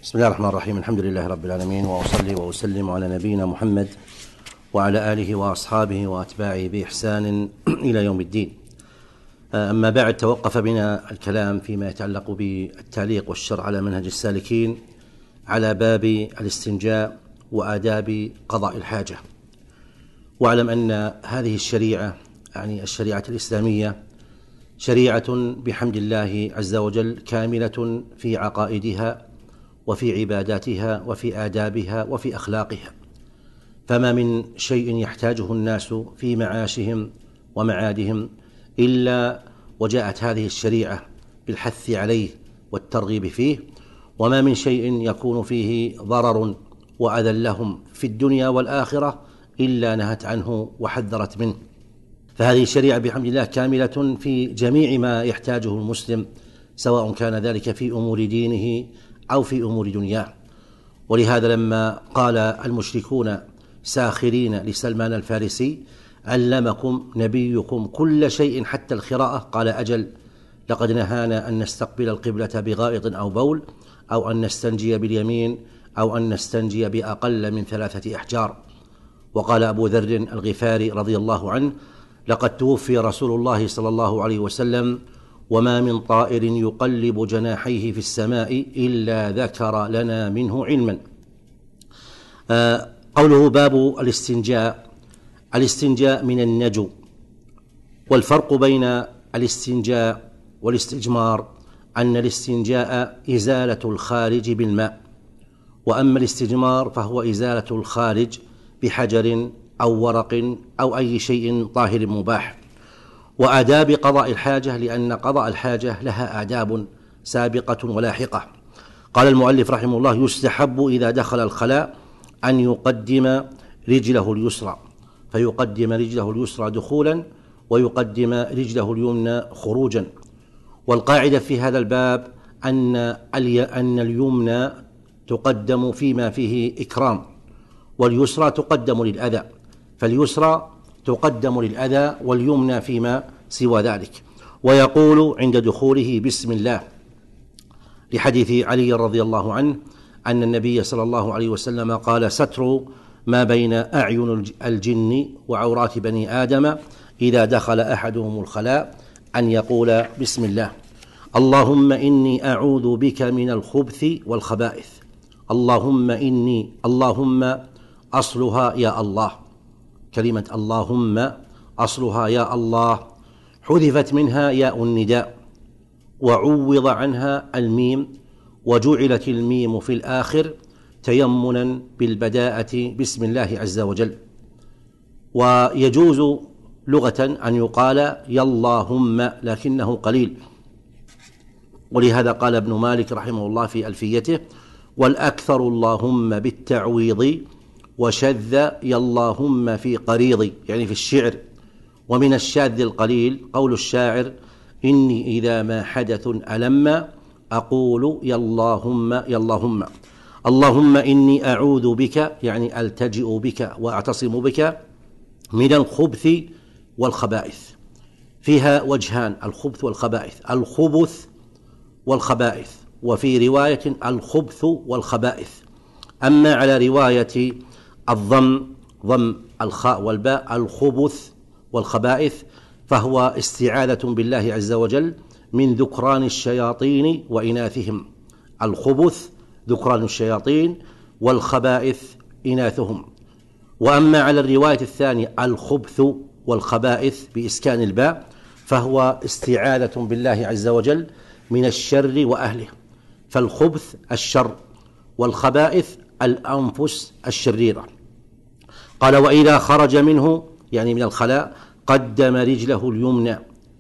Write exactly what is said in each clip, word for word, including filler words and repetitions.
بسم الله الرحمن الرحيم. الحمد لله رب العالمين، وأصلي وأسلم على نبينا محمد وعلى آله وأصحابه وأتباعه بإحسان إلى يوم الدين. أما بعد، توقف بنا الكلام فيما يتعلق بالتعليق والشرع على منهج السالكين على باب الاستنجاء وآداب قضاء الحاجة. واعلم أن هذه الشريعة، يعني الشريعة الإسلامية، شريعة بحمد الله عز وجل كاملة في عقائدها وفي عباداتها وفي آدابها وفي أخلاقها، فما من شيء يحتاجه الناس في معاشهم ومعادهم إلا وجاءت هذه الشريعة بالحث عليه والترغيب فيه، وما من شيء يكون فيه ضرر وأذى لهم في الدنيا والآخرة إلا نهت عنه وحذرت منه. فهذه الشريعة بحمد الله كاملة في جميع ما يحتاجه المسلم، سواء كان ذلك في أمور دينه أو في أمور دنياه. ولهذا لما قال المشركون ساخرين لسلمان الفارسي: علمكم نبيكم كل شيء حتى الخراءة، قال: أجل، لقد نهانا أن نستقبل القبلة بغائط أو بول، أو أن نستنجي باليمين، أو أن نستنجي بأقل من ثلاثة أحجار. وقال أبو ذر الغفاري رضي الله عنه: لقد توفي رسول الله صلى الله عليه وسلم وما من طائر يقلب جناحيه في السماء إلا ذكر لنا منه علما. آه قوله باب الاستنجاء. الاستنجاء من النجو، والفرق بين الاستنجاء والاستجمار أن الاستنجاء إزالة الخارج بالماء، وأما الاستجمار فهو إزالة الخارج بحجر أو ورق أو أي شيء طاهر مباح. وآداب قضاء الحاجة، لأن قضاء الحاجة لها آداب سابقة ولاحقة. قال المؤلف رحمه الله: يستحب إذا دخل الخلاء أن يقدم رجله اليسرى، فيقدم رجله اليسرى دخولا ويقدم رجله اليمنى خروجا. والقاعدة في هذا الباب أن أن اليمنى تقدم فيما فيه إكرام، واليسرى تقدم للأذى، فاليسرى تقدم للأذى واليمنى فيما سوى ذلك. ويقول عند دخوله: بسم الله، لحديث علي رضي الله عنه أن النبي صلى الله عليه وسلم قال: ستر ما بين أعين الجن وعورات بني آدم إذا دخل أحدهم الخلاء أن يقول: بسم الله، اللهم إني أعوذ بك من الخبث والخبائث، اللهم إني، اللهم أصلها يا الله، كلمة اللهم أصلها يا الله حذفت منها ياء النداء وعوض عنها الميم، وجعلت الميم في الآخر تيمنا بالبداءة بسم الله عز وجل. ويجوز لغة أن يقال يا اللهم، لكنه قليل، ولهذا قال ابن مالك رحمه الله في ألفيته: والأكثر اللهم بالتعويض، وشذ يا اللهم في قريض، يعني في الشعر. ومن الشاذ القليل قول الشاعر: إني إذا ما حدث ألم أقول يا اللهم يا اللهم. اللهم إني أعوذ بك، يعني ألتجئ بك وأعتصم بك، من الخبث والخبائث. فيها وجهان: الخبث والخبائث، الخبث والخبائث، وفي رواية الخبث والخبائث. أما على رواية الضم، ضم الخاء والباء، الخبث والخبائث، فهو استعاذة بالله عز وجل من ذكران الشياطين وإناثهم. الخبث ذكران الشياطين، والخبائث إناثهم. وأما على الرواية الثانية الخبث والخبائث بإسكان الباء، فهو استعاذة بالله عز وجل من الشر وأهله. فالخبث الشر، والخبائث الأنفس الشريرة. قال: وإذا خرج منه، يعني من الخلاء، قدم رجله اليمنى،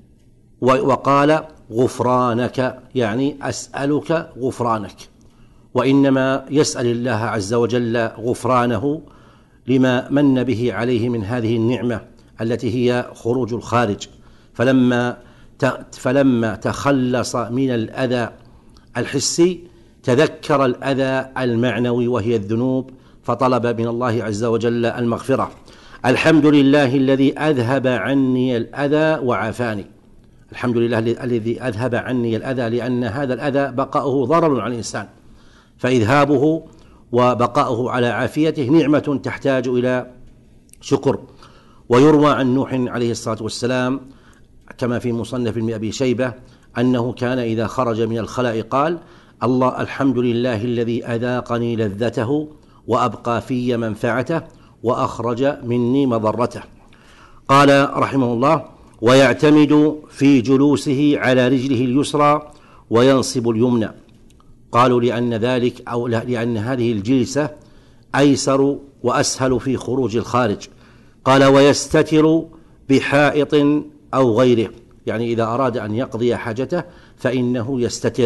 وقال: غفرانك، يعني أسألك غفرانك. وإنما يسأل الله عز وجل غفرانه لما من به عليه من هذه النعمة التي هي خروج الخارج. فلما فلما تخلص من الأذى الحسي تذكر الأذى المعنوي وهي الذنوب، فطلب من الله عز وجل المغفرة. الحمد لله الذي أذهب عني الأذى وعافاني. الحمد لله الذي أذهب عني الأذى، لأن هذا الأذى بقاؤه ضرر على الإنسان، فإذهابه وبقاؤه على عافيته نعمة تحتاج إلى شكر. ويروى عن نوح عليه الصلاة والسلام كما في مصنف ابن أبي شيبة أنه كان إذا خرج من الخلاء قال: الله الحمد لله الذي أذاقني لذته وأبقى في منفعته وأخرج مني مضرته. قال رحمه الله: ويعتمد في جلوسه على رجله اليسرى وينصب اليمنى. قالوا لأن ذلك أو لأن هذه الجلسة أيسر وأسهل في خروج الخارج. قال: ويستتر بحائط أو غيره، يعني إذا أراد أن يقضي حاجته فإنه يستتر.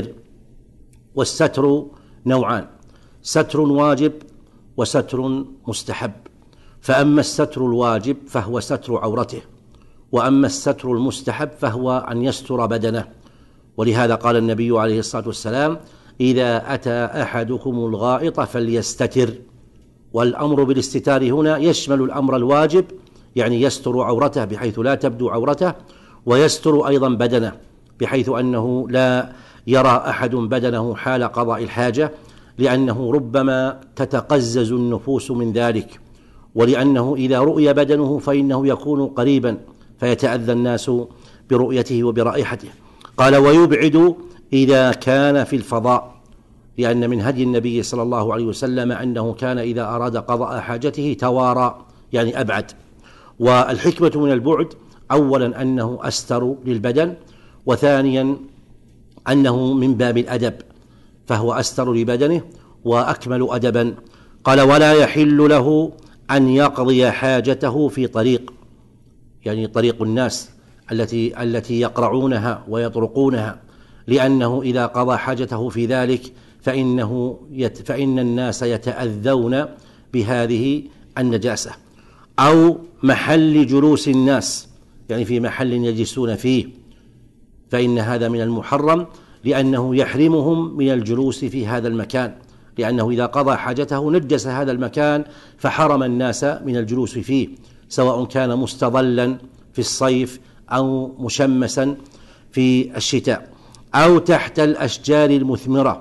والستر نوعان: ستر واجب وستر مستحب. فأما الستر الواجب فهو ستر عورته، وأما الستر المستحب فهو أن يستر بدنه. ولهذا قال النبي عليه الصلاة والسلام: إذا أتى أحدكم الغائط فليستتر. والأمر بالاستتار هنا يشمل الأمر الواجب، يعني يستر عورته بحيث لا تبدو عورته، ويستر أيضا بدنه بحيث أنه لا يرى أحد بدنه حال قضاء الحاجة، لأنه ربما تتقزز النفوس من ذلك، ولأنه إذا رؤي بدنه فإنه يكون قريبا فيتأذى الناس برؤيته وبرائحته. قال: ويبعد إذا كان في الفضاء، لأن من هدي النبي صلى الله عليه وسلم أنه كان إذا أراد قضاء حاجته توارى، يعني أبعد. والحكمة من البعد أولا أنه أستر للبدن، وثانيا أنه من باب الأدب، فهو أستر لبدنه وأكمل أدبا. قال: ولا يحل له أن يقضي حاجته في طريق، يعني طريق الناس التي التي يقرعونها ويطرقونها، لأنه إذا قضى حاجته في ذلك فإنه يت فإن الناس يتأذون بهذه النجاسة. أو محل جلوس الناس، يعني في محل يجلسون فيه، فإن هذا من المحرم، لأنه يحرمهم من الجلوس في هذا المكان، لأنه إذا قضى حاجته نجس هذا المكان فحرم الناس من الجلوس فيه، سواء كان مستظلا في الصيف أو مشمسا في الشتاء. أو تحت الأشجار المثمرة،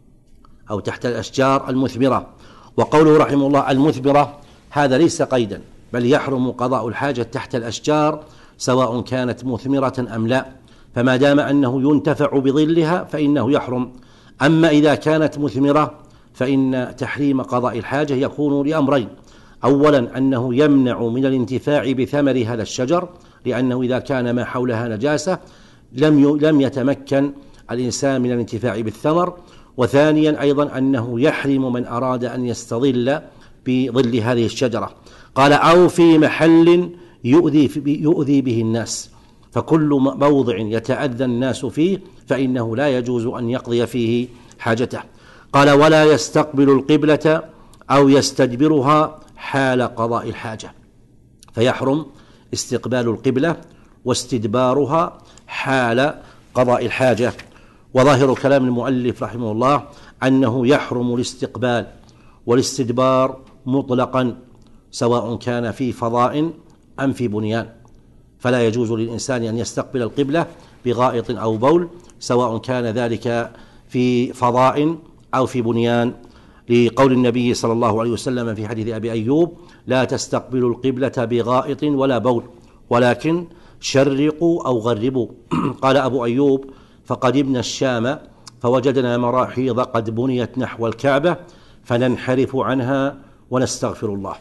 أو تحت الأشجار المثمرة. وقوله رحمه الله المثمرة هذا ليس قيدا، بل يحرم قضاء الحاجة تحت الأشجار سواء كانت مثمرة أم لا، فما دام أنه ينتفع بظلها فإنه يحرم. أما إذا كانت مثمرة فإن تحريم قضاء الحاجة يكون لأمرين: أولا أنه يمنع من الانتفاع بثمر هذا الشجر، لأنه إذا كان ما حولها نجاسة لم لم يتمكن الإنسان من الانتفاع بالثمر. وثانيا أيضا أنه يحرم من أراد أن يستظل بظل هذه الشجرة. قال: أو في محل يؤذي, يؤذي به الناس، فكل موضع يتأذى الناس فيه فإنه لا يجوز أن يقضي فيه حاجته. قال: ولا يستقبل القبلة أو يستدبرها حال قضاء الحاجة، فيحرم استقبال القبلة واستدبارها حال قضاء الحاجة. وظاهر كلام المؤلف رحمه الله أنه يحرم الاستقبال والاستدبار مطلقا، سواء كان في فضاء أم في بنيان، فلا يجوز للإنسان أن يستقبل القبلة بغائط أو بول، سواء كان ذلك في فضاء أو في بنيان، لقول النبي صلى الله عليه وسلم في حديث أبي أيوب: لا تستقبلوا القبلة بغائط ولا بول، ولكن شرقوا أو غربوا. قال أبو أيوب: فقدمنا الشام فوجدنا مراحيض قد بنيت نحو الكعبة فننحرف عنها ونستغفر الله.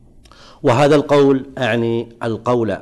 وهذا القول أعني القول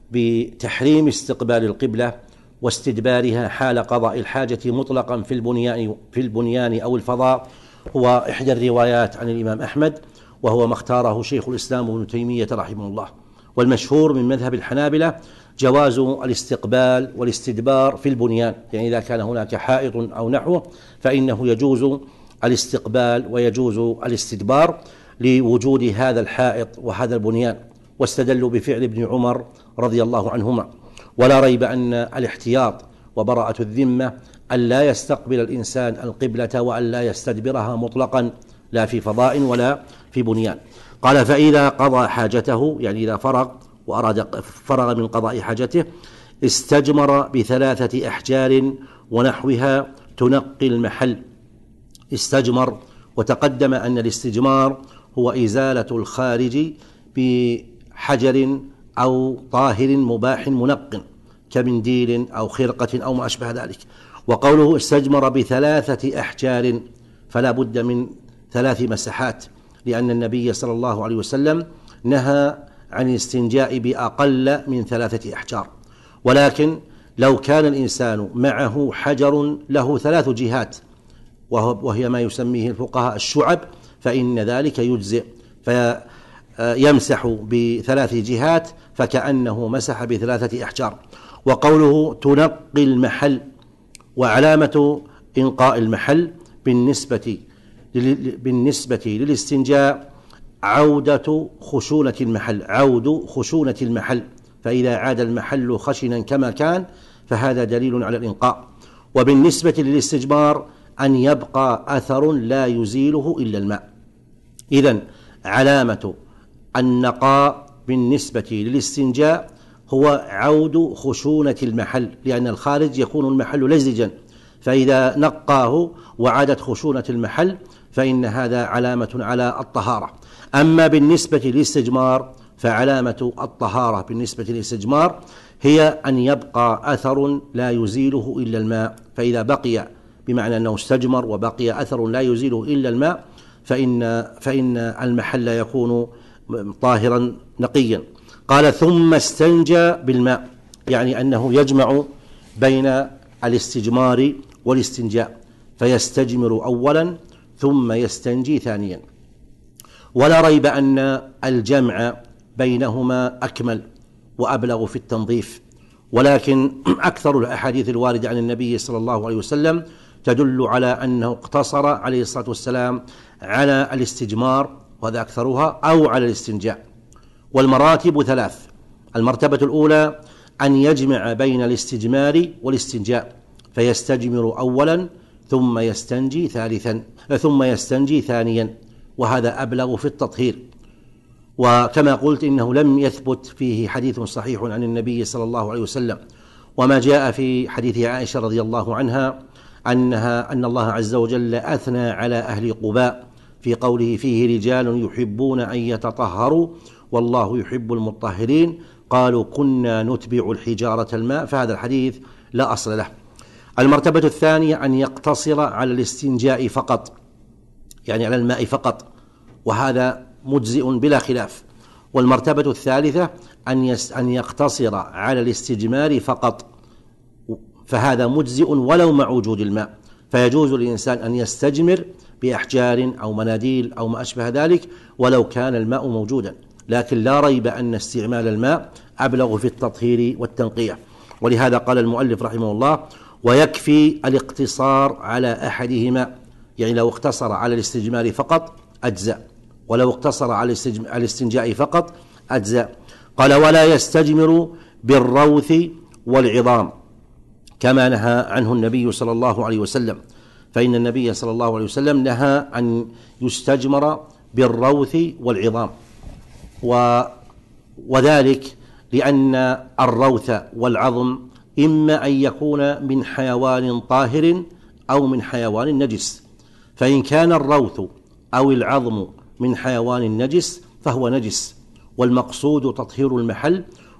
بتحريم استقبال القبلة واستدبارها حال قضاء الحاجة مطلقا في البنيان في البنيان أو الفضاء هو إحدى الروايات عن الإمام أحمد، وهو ما اختاره شيخ الإسلام ابن تيمية رحمه الله. والمشهور من مذهب الحنابلة جواز الاستقبال والاستدبار في البنيان، يعني إذا كان هناك حائط أو نحوه فإنه يجوز الاستقبال ويجوز الاستدبار لوجود هذا الحائط وهذا البنيان، واستدلوا بفعل ابن عمر رضي الله عنهما. ولا ريب أن الاحتياط وبراءة الذمة أن لا يستقبل الإنسان القبلة وأن لا يستدبرها مطلقا، لا في فضاء ولا في بنيان. قال: فإذا قضى حاجته، يعني إذا فرغ وأراد فرغ من قضاء حاجته، استجمر بثلاثة أحجار ونحوها تنقي المحل. استجمر وتقدم أن الاستجمار هو إزالة الخارج بحجر أو طاهر مباح منق كمنديل أو خرقة أو ما أشبه ذلك. وقوله استجمر بثلاثة أحجار فلا بد من ثلاث مسحات، لأن النبي صلى الله عليه وسلم نهى عن الاستنجاء بأقل من ثلاثة أحجار. ولكن لو كان الإنسان معه حجر له ثلاث جهات وهي ما يسميه الفقهاء الشعب فإن ذلك يجزئ، فيمسح بثلاث جهات فكأنه مسح بثلاثة أحجار. وقوله تنقي المحل، وعلامة إنقاء المحل بالنسبة بالنسبة للاستنجاء عودة خشونة المحل عود خشونة المحل فإذا عاد المحل خشنا كما كان فهذا دليل على الإنقاء. وبالنسبة للاستجمار أن يبقى أثر لا يزيله إلا الماء. إذن علامة النقاء بالنسبة للاستنجاء هو عود خشونة المحل، لأن الخارج يكون المحل لزجا، فإذا نقاه وعادت خشونة المحل فإن هذا علامة على الطهارة. أما بالنسبة للاستجمار فعلامة الطهارة بالنسبة للاستجمار هي أن يبقى أثر لا يزيله إلا الماء، فإذا بقي بمعنى أنه استجمر وبقي أثر لا يزيله إلا الماء فإن, فإن المحل يكون طاهرا نقيا. قال ثم استنجى بالماء، يعني أنه يجمع بين الاستجمار والاستنجاء، فيستجمر أولا ثم يستنجي ثانيا. ولا ريب أن الجمع بينهما أكمل وأبلغ في التنظيف، ولكن أكثر الأحاديث الواردة عن النبي صلى الله عليه وسلم تدل على أنه اقتصر عليه الصلاة والسلام على الاستجمار وهذا أكثرها أو على الاستنجاء. والمراتب ثلاث: المرتبة الأولى أن يجمع بين الاستجمار والاستنجاء فيستجمر أولا ثم يستنجي ثالثا ثم يستنجي ثانيا، وهذا أبلغ في التطهير. وكما قلت إنه لم يثبت فيه حديث صحيح عن النبي صلى الله عليه وسلم. وما جاء في حديث عائشة رضي الله عنها أنها أن الله عز وجل أثنى على أهل قباء في قوله فيه رجال يحبون أن يتطهروا والله يحب المطهرين قالوا كنا نتبع الحجارة الماء، فهذا الحديث لا أصل له. المرتبة الثانية أن يقتصر على الاستنجاء فقط، يعني على الماء فقط، وهذا مجزئ بلا خلاف. والمرتبة الثالثة أن أن يقتصر على الاستجمار فقط، فهذا مجزئ ولو مع وجود الماء، فيجوز للإنسان أن يستجمر بأحجار أو مناديل أو ما أشبه ذلك ولو كان الماء موجودا، لكن لا ريب أن استعمال الماء أبلغ في التطهير والتنقية. ولهذا قال المؤلف رحمه الله ويكفي الاقتصار على أحدهما، يعني لو اقتصر على الاستجمار فقط أجزاء، ولو اقتصر على الاستنجاء فقط أجزاء. قال ولا يستجمر بالروث والعظام كما نهى عنه النبي صلى الله عليه وسلم، فإن النبي صلى الله عليه وسلم نهى أن يستجمر بالروث والعظام، و وذلك لأن الروث والعظم إما أن يكون من حيوان طاهر أو من حيوان نجس، فإن كان الروث أو العظم من حيوان نجس فهو نجس، والمقصود تطهير المحل،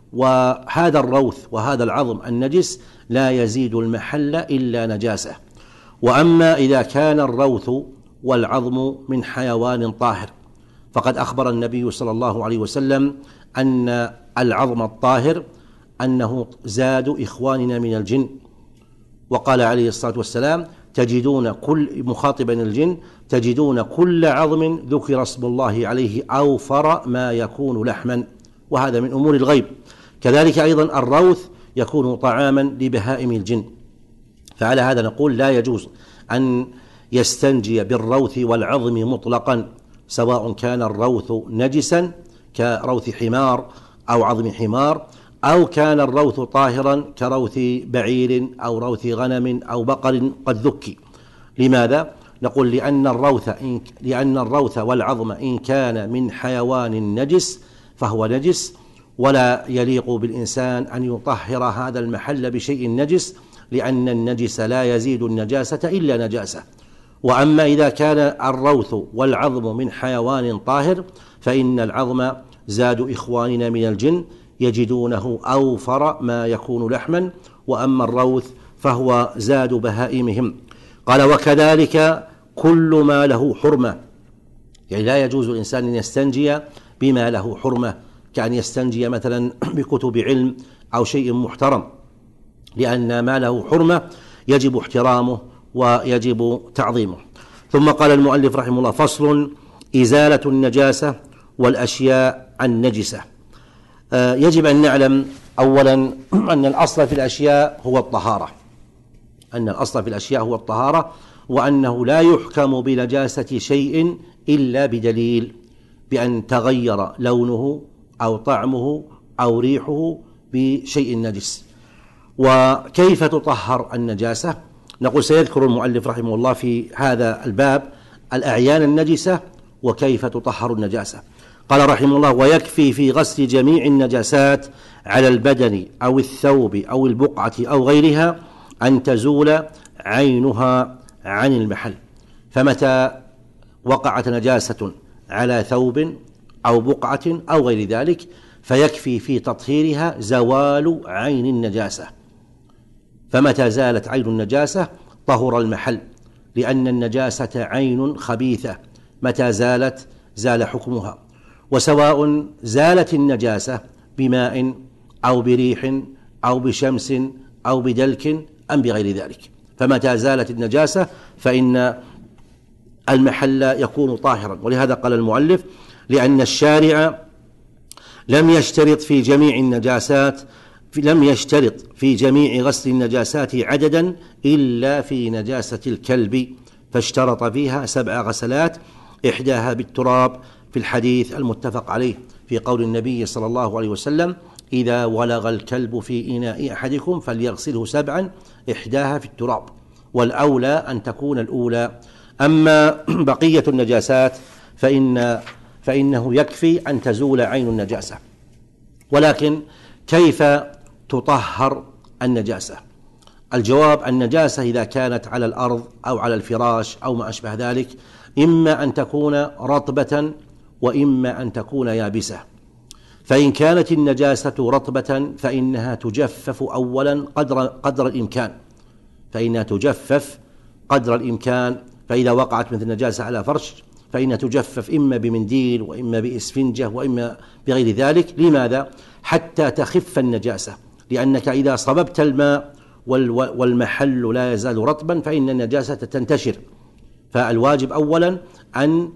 وهذا الروث وهذا العظم النجس لا يزيد المحل إلا نجاسة. وأما إذا كان الروث والعظم من حيوان طاهر فقد أخبر النبي صلى الله عليه وسلم أن العظم الطاهر أنه زاد إخواننا من الجن، وقال عليه الصلاة والسلام تجدون كل مخاطبا الجن تجدون كل عظم ذكر اسم الله عليه أوفر ما يكون لحما، وهذا من أمور الغيب. كذلك أيضا الروث يكون طعاما لبهائم الجن، فعلى هذا نقول لا يجوز أن يستنجي بالروث والعظم مطلقا، سواء كان الروث نجسا كروث حمار أو عظم حمار، أو كان الروث طاهرا كروث بعير أو روث غنم أو بقر قد ذكي. لماذا؟ نقول لأن الروث إن لأن الروث والعظم إن كان من حيوان نجس فهو نجس، ولا يليق بالإنسان أن يطهر هذا المحل بشيء نجس، لأن النجس لا يزيد النجاسة إلا نجاسة. وأما إذا كان الروث والعظم من حيوان طاهر فإن العظم زاد إخواننا من الجن يجدونه أوفر ما يكون لحما، وأما الروث فهو زاد بهائمهم. قال: وكذلك كل ما له حرمة، يعني لا يجوز الإنسان أن يستنجي بما له حرمة، كأن يستنجي مثلا بكتب علم أو شيء محترم، لأن ما له حرمة يجب احترامه ويجب تعظيمه. ثم قال المؤلف رحمه الله: فصل: إزالة النجاسة والأشياء النجسة. آه يجب أن نعلم أولا أن الأصل في الأشياء هو الطهارة، أن الأصل في الأشياء هو الطهارة، وأنه لا يحكم بنجاسة شيء إلا بدليل، بأن تغير لونه أو طعمه أو ريحه بشيء نجس. وكيف تطهر النجاسة؟ نقول سيذكر المؤلف رحمه الله في هذا الباب الأعيان النجسة وكيف تطهر النجاسة. قال رحمه الله: ويكفي في غسل جميع النجاسات على البدن أو الثوب أو البقعة أو غيرها أن تزول عينها عن المحل. فمتى وقعت نجاسة على ثوب أو بقعة أو غير ذلك فيكفي في تطهيرها زوال عين النجاسة، فمتى زالت عين النجاسة طهر المحل، لأن النجاسة عين خبيثة، متى زالت زال حكمها. وسواء زالت النجاسة بماء أو بريح أو بشمس أو بدلك أم بغير ذلك، فمتى زالت النجاسة فإن المحل يكون طاهرا. ولهذا قال المؤلف: لأن الشارع لم يشترط في جميع النجاسات لم يشترط في جميع غسل النجاسات عددا إلا في نجاسة الكلب، فاشترط فيها سبع غسلات، إحداها بالتراب في الحديث المتفق عليه في قول النبي صلى الله عليه وسلم: إذا ولغ الكلب في إناء أحدكم فليغسله سبعا، إحداها في التراب، والأولى أن تكون الأولى. أما بقية النجاسات فإن فإنه يكفي أن تزول عين النجاسة. ولكن كيف تطهر النجاسة؟ الجواب: النجاسة إذا كانت على الأرض أو على الفراش أو ما أشبه ذلك إما أن تكون رطبة وإما أن تكون يابسة. فإن كانت النجاسة رطبة فإنها تجفف أولا قدر, قدر الإمكان فإنها تجفف قدر الإمكان فإذا وقعت مثل النجاسة على فرش فإنها تجفف إما بمنديل وإما بإسفنجة وإما بغير ذلك. لماذا؟ حتى تخف النجاسة، لأنك إذا صببت الماء والمحل لا يزال رطبا فإن النجاسة تنتشر. فالواجب أولا أن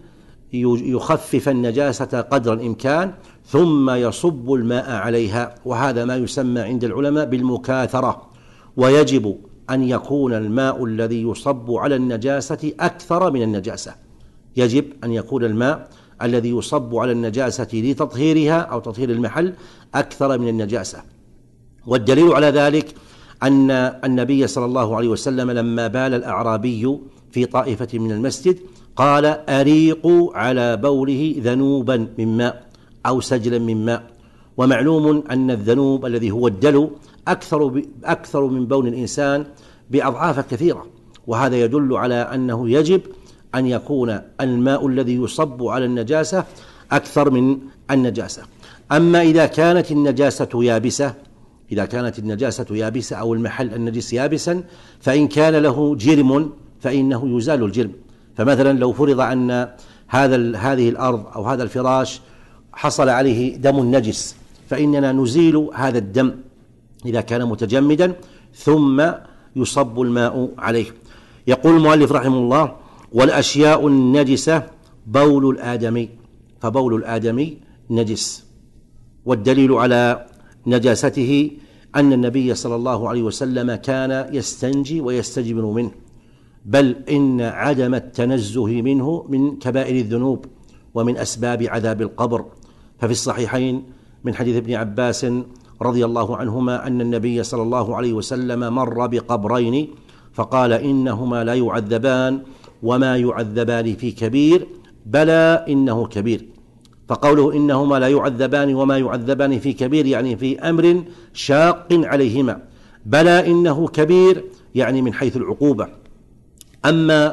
يخفف النجاسة قدر الإمكان ثم يصب الماء عليها، وهذا ما يسمى عند العلماء بالمكاثرة. ويجب أن يكون الماء الذي يصب على النجاسة أكثر من النجاسة، يجب أن يكون الماء الذي يصب على النجاسة لتطهيرها أو تطهير المحل أكثر من النجاسة. والدليل على ذلك أن النبي صلى الله عليه وسلم لما بال الأعرابي في طائفة من المسجد قال: أريقوا على بوله ذنوبا من ماء أو سجلا من ماء. ومعلوم أن الذنوب الذي هو الدلو أكثر, أكثر من بول الإنسان بأضعاف كثيرة، وهذا يدل على أنه يجب أن يكون الماء الذي يصب على النجاسة أكثر من النجاسة. أما إذا كانت النجاسة يابسة إذا كانت النجاسة يابسة أو المحل النجس يابسا فإن كان له جرم فإنه يزال الجرم. فمثلا لو فرض أن هذا هذه الأرض أو هذا الفراش حصل عليه دم نجس فإننا نزيل هذا الدم إذا كان متجمدا ثم يصب الماء عليه. يقول المؤلف رحمه الله: والأشياء النجسة بول الآدمي، فبول الآدمي نجس. والدليل على نجاسته أن النبي صلى الله عليه وسلم كان يستنجي ويستجبن منه، بل إن عدم التنزه منه من كبائر الذنوب ومن أسباب عذاب القبر. ففي الصحيحين من حديث ابن عباس رضي الله عنهما أن النبي صلى الله عليه وسلم مر بقبرين فقال: إنهما لا يعذبان وما يعذبان في كبير، بلى إنه كبير. فقوله إنهما لا يعذبان وما يعذبان في كبير يعني في أمر شاق عليهما، بلى إنه كبير يعني من حيث العقوبة. أما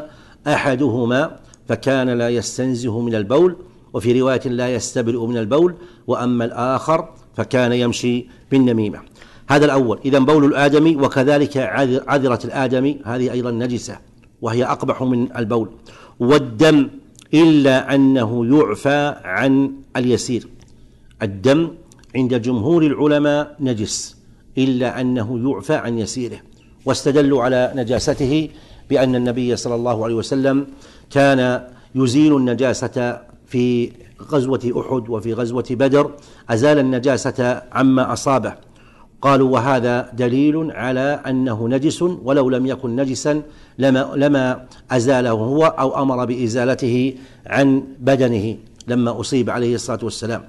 أحدهما فكان لا يستنزه من البول، وفي رواية لا يستبرئ من البول، وأما الآخر فكان يمشي بالنميمة. هذا الأول. إذن بول الآدمي وكذلك عذرة الآدمي هذه أيضا نجسة وهي أقبح من البول. والدم إلا أنه يعفى عن اليسير. الدم عند جمهور العلماء نجس إلا أنه يعفى عن يسيره، واستدلوا على نجاسته بأن النبي صلى الله عليه وسلم كان يزيل النجاسة في غزوة أحد وفي غزوة بدر، أزال النجاسة عما أصابه. قالوا وهذا دليل على أنه نجس، ولو لم يكن نجسا لما, لما أزاله هو أو أمر بإزالته عن بدنه لما أصيب عليه الصلاة والسلام.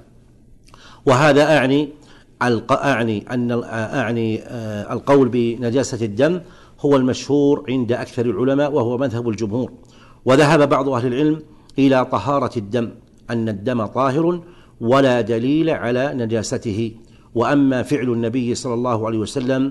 وهذا أعني أعني أن أعني القول بنجاسة الدم هو المشهور عند أكثر العلماء وهو مذهب الجمهور. وذهب بعض أهل العلم إلى طهارة الدم، أن الدم طاهر ولا دليل على نجاسته. وأما فعل النبي صلى الله عليه وسلم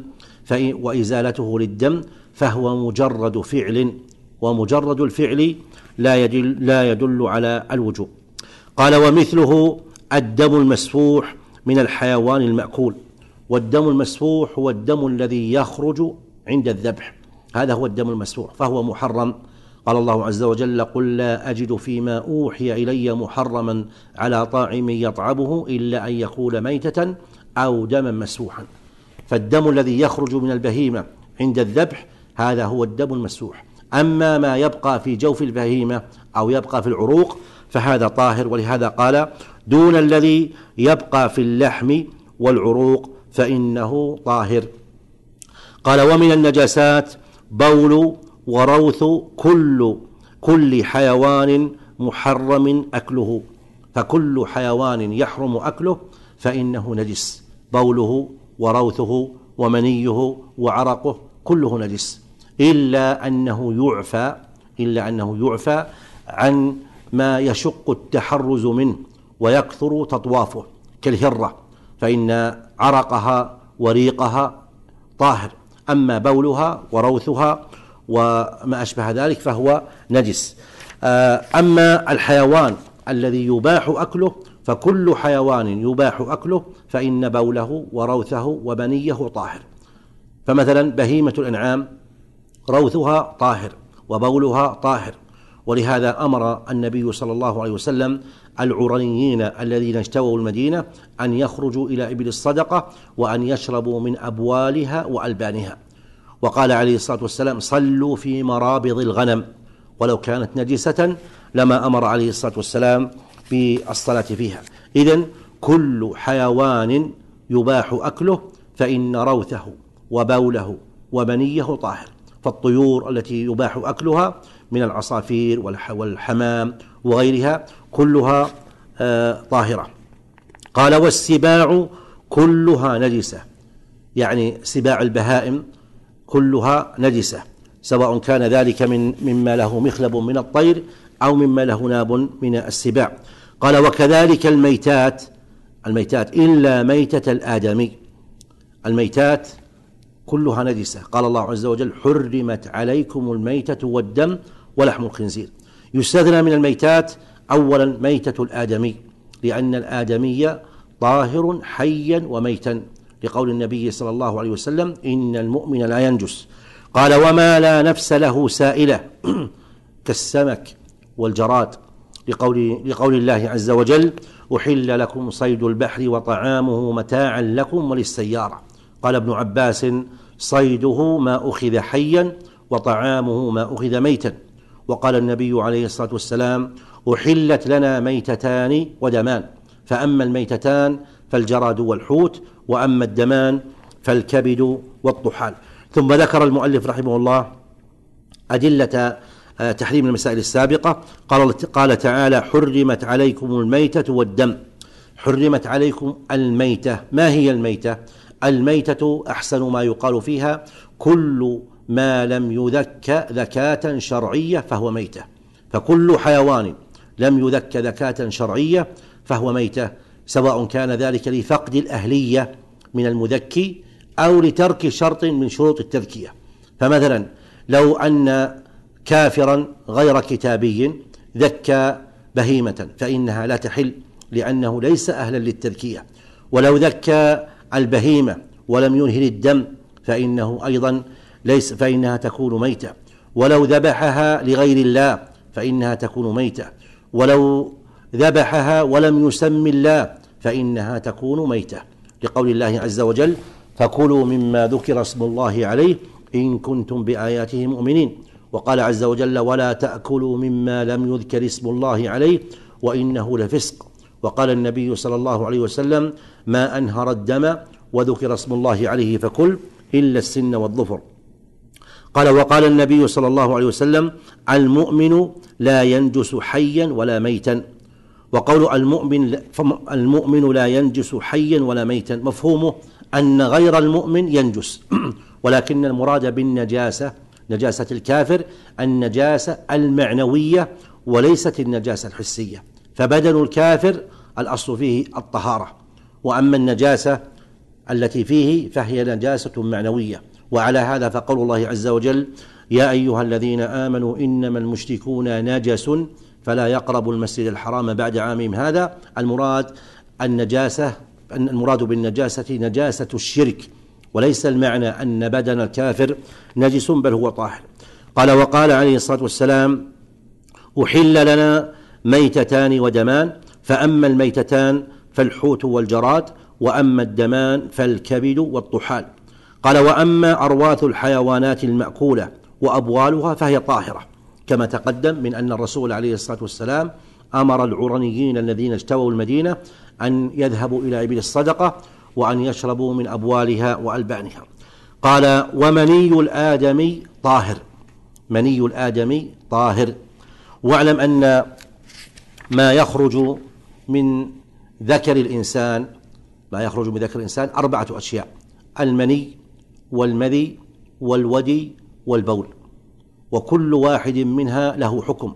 وإزالته للدم فهو مجرد فعل، ومجرد الفعل لا يدل, لا يدل على الوجوب. قال ومثله الدم المسفوح من الحيوان المأكول. والدم المسفوح هو الدم الذي يخرج عند الذبح، هذا هو الدم المسفوح فهو محرم. قال الله عز وجل قل لا أجد فيما أوحي إلي محرما على طاعم يطعمه إلا أن يكون ميتة أو دما مسفوحا. فالدم الذي يخرج من البهيمة عند الذبح هذا هو الدم المسفوح. أما ما يبقى في جوف البهيمة أو يبقى في العروق فهذا طاهر، ولهذا قال دون الذي يبقى في اللحم والعروق فإنه طاهر. قال ومن النجاسات بول وروث كل كل حيوان محرم أكله، فكل حيوان يحرم أكله فإنه نجس، بوله وروثه ومنيه وعرقه كله نجس، إلا أنه يعفى إلا أنه يعفى عن ما يشق التحرز منه ويكثر تطوافه كالهرة، فإن عرقها وريقها طاهر، أما بولها وروثها وما أشبه ذلك فهو نجس. أما الحيوان الذي يباح أكله فكل حيوان يباح أكله فإن بوله وروثه وبنيه طاهر. فمثلا بهيمة الأنعام روثها طاهر وبولها طاهر، ولهذا أمر النبي صلى الله عليه وسلم العرنيين الذين اجتووا المدينة أن يخرجوا إلى إبل الصدقة وأن يشربوا من أبوالها وألبانها، وقال عليه الصلاة والسلام صلوا في مرابض الغنم، ولو كانت نجسة لما أمر عليه الصلاة والسلام بالصلاة فيها. إذن كل حيوان يباح أكله فإن روثه وبوله وبنيه طاهر. فالطيور التي يباح أكلها من العصافير والحمام وغيرها كلها آه طاهرة. قال والسباع كلها نجسة، يعني سباع البهائم كلها نجسة، سواء كان ذلك من مما له مخلب من الطير أو مما له ناب من السباع. قال وكذلك الميتات الميتات إلا ميتة الآدمي، الميتات كلها نجسة. قال الله عز وجل حرمت عليكم الميتة والدم ولحم الخنزير. يستثنى من الميتات أولا ميتة الآدمي، لأن الآدمي طاهر حيا وميتا، لقول النبي صلى الله عليه وسلم إن المؤمن لا ينجس. قال وما لا نفس له سائلة كالسمك والجراد، لقول, لقول الله عز وجل أحل لكم صيد البحر وطعامه متاعا لكم وللسيارة. قال ابن عباس صيده ما أخذ حيا وطعامه ما أخذ ميتا. وقال النبي عليه الصلاة والسلام أحلت لنا ميتتان ودمان، فأما الميتتان فالجراد والحوت، وأما الدمان فالكبد والطحال. ثم ذكر المؤلف رحمه الله أدلة تحريم المسائل السابقة. قال, قال تعالى حرمت عليكم الميتة والدم. حرمت عليكم الميتة. ما هي الميتة؟ الميتة أحسن ما يقال فيها كل ما لم يذك ذكاة شرعية فهو ميتة، فكل حيوان لم يذك ذكاة شرعية فهو ميتة، سواء كان ذلك لفقد الأهلية من المذكي أو لترك شرط من شروط التذكية. فمثلا لو أن كافرا غير كتابي ذكى بهيمة فإنها لا تحل، لأنه ليس أهلا للتذكية. ولو ذكى البهيمة ولم ينهر الدم فإنه أيضا ليس فإنها تكون ميتة. ولو ذبحها لغير الله فإنها تكون ميتة. ولو ذبحها ولم يسم الله فإنها تكون ميتة، لقول الله عز وجل: فكلوا مما ذكر اسم الله عليه إن كنتم بآياته مؤمنين. وقال عز وجل: ولا تأكلوا مما لم يذكر اسم الله عليه وإنه لفسق. وقال النبي صلى الله عليه وسلم: ما أنهر الدم وذكر اسم الله عليه فكل إلا السن والظفر. قال وقال النبي صلى الله عليه وسلم: المؤمن لا ينجس حيا ولا ميتا. وقول المؤمن المؤمن لا ينجس حيا ولا ميتا مفهومه أن غير المؤمن ينجس، ولكن المراد بالنجاسة نجاسة الكافر النجاسة المعنوية وليست النجاسة الحسية. فبدن الكافر الأصل فيه الطهارة، وأما النجاسة التي فيه فهي نجاسة معنوية. وعلى هذا فقول الله عز وجل: يا أيها الذين آمنوا إنما المشركون نجس فلا يقربوا المسجد الحرام بعد عامهم هذا. المراد النجاسة المراد بالنجاسة نجاسة الشرك، وليس المعنى أن بدن الكافر نجس بل هو طاهر. قال وقال عليه الصلاة والسلام: أحل لنا ميتتان ودمان، فأما الميتتان فالحوت والجراد، وأما الدمان فالكبد والطحال. قال وأما أرواث الحيوانات المأكولة وأبوالها فهي طاهرة، كما تقدم من أن الرسول عليه الصلاة والسلام أمر العرنيين الذين اجتووا المدينة أن يذهبوا إلى إبل الصدقة وأن يشربوا من أبوالها وألبانها. قال ومني الآدمي طاهر، مني الآدمي طاهر. واعلم أن ما يخرج من ذكر الإنسان ما يخرج من ذكر الإنسان أربعة أشياء: المني والمذي والودي والبول، وكل واحد منها له حكم.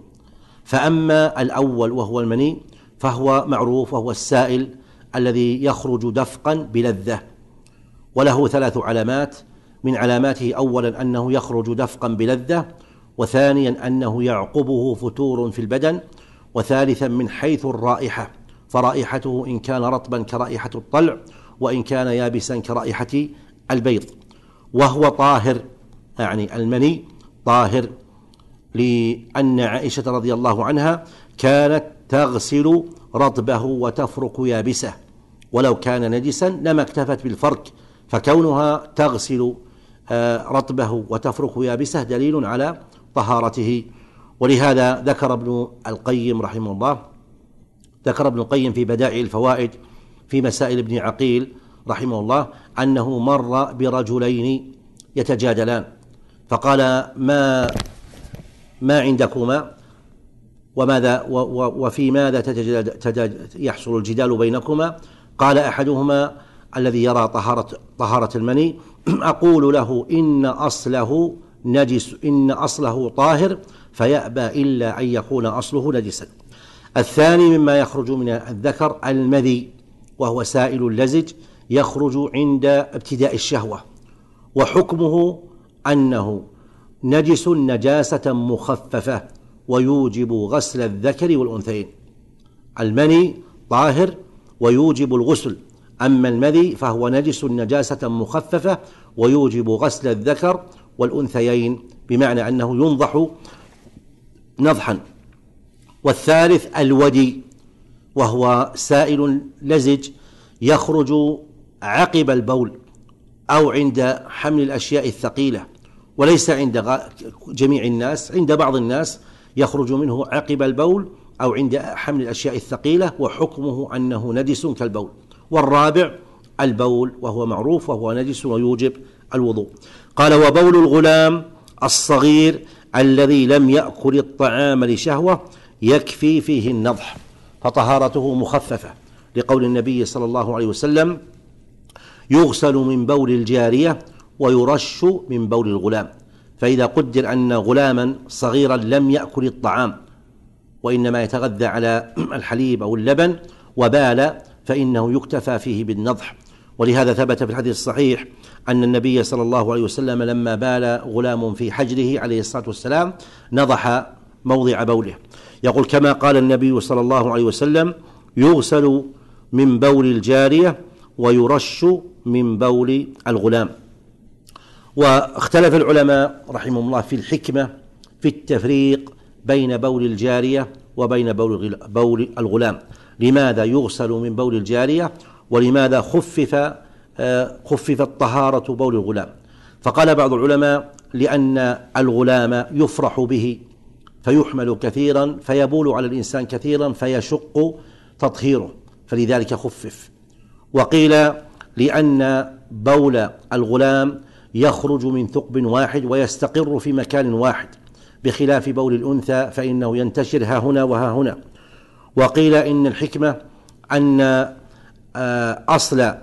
فأما الأول وهو المني فهو معروف، وهو السائل الذي يخرج دفقا بلذة، وله ثلاث علامات. من علاماته أولا أنه يخرج دفقا بلذة، وثانيا أنه يعقبه فتور في البدن، وثالثا من حيث الرائحة، فرائحته إن كان رطبا كرائحة الطلع، وإن كان يابسا كرائحة البيض. وهو طاهر، يعني المني طاهر، لأن عائشة رضي الله عنها كانت تغسل رطبه وتفرك يابسه، ولو كان نجسا لما اكتفت بالفرك، فكونها تغسل رطبه وتفرك يابسه دليل على طهارته. ولهذا ذكر ابن القيم رحمه الله ذكر ابن القيم في بدائع الفوائد في مسائل ابن عقيل رحمه الله أنه مر برجلين يتجادلان، فقال: ما ما عندكما وماذا وفي ماذا يحصل الجدال بينكما؟ قال أحدهما الذي يرى طهارة طهارة المني: أقول له إن أصله نجس إن أصله طاهر فيأبى إلا أن يكون أصله نجسا. الثاني مما يخرج من الذكر المذي، وهو سائل لزج يخرج عند ابتداء الشهوة، وحكمه أنه نجس نجاسة مخففة ويوجب غسل الذكر والأنثيين. المني طاهر ويوجب الغسل، أما المذي فهو نجس نجاسة مخففة ويوجب غسل الذكر والأنثيين، بمعنى أنه ينضح نضحا. والثالث الودي، وهو سائل لزج يخرج عقب البول أو عند حمل الأشياء الثقيلة، وليس عند جميع الناس، عند بعض الناس يخرج منه عقب البول أو عند حمل الأشياء الثقيلة، وحكمه أنه نجس كالبول. والرابع البول، وهو معروف وهو نجس ويوجب الوضوء. قال وبول الغلام الصغير الذي لم يأكل الطعام لشهوة يكفي فيه النضح، فطهارته مخففة، لقول النبي صلى الله عليه وسلم: يغسل من بول الجارية ويرش من بول الغلام. فإذا قدر أن غلاما صغيرا لم يأكل الطعام وإنما يتغذى على الحليب أو اللبن وبال، فإنه يكتفى فيه بالنضح. ولهذا ثبت في الحديث الصحيح أن النبي صلى الله عليه وسلم لما بال غلام في حجره عليه الصلاة والسلام نضح موضع بوله. يقول كما قال النبي صلى الله عليه وسلم: يغسل من بول الجارية ويرش من بول الغلام. واختلف العلماء رحمهم الله في الحكمة في التفريق بين بول الجارية وبين بول الغلام. لماذا يغسل من بول الجارية ولماذا خفف خففت طهارة بول الغلام؟ فقال بعض العلماء: لأن الغلام يفرح به فيحمل كثيرا فيبول على الإنسان كثيرا فيشق تطهيره، فلذلك خفف. وقيل لأن بول الغلام يخرج من ثقب واحد ويستقر في مكان واحد، بخلاف بول الأنثى فإنه ينتشر ها هنا وها هنا. وقيل إن الحكمة أن أصل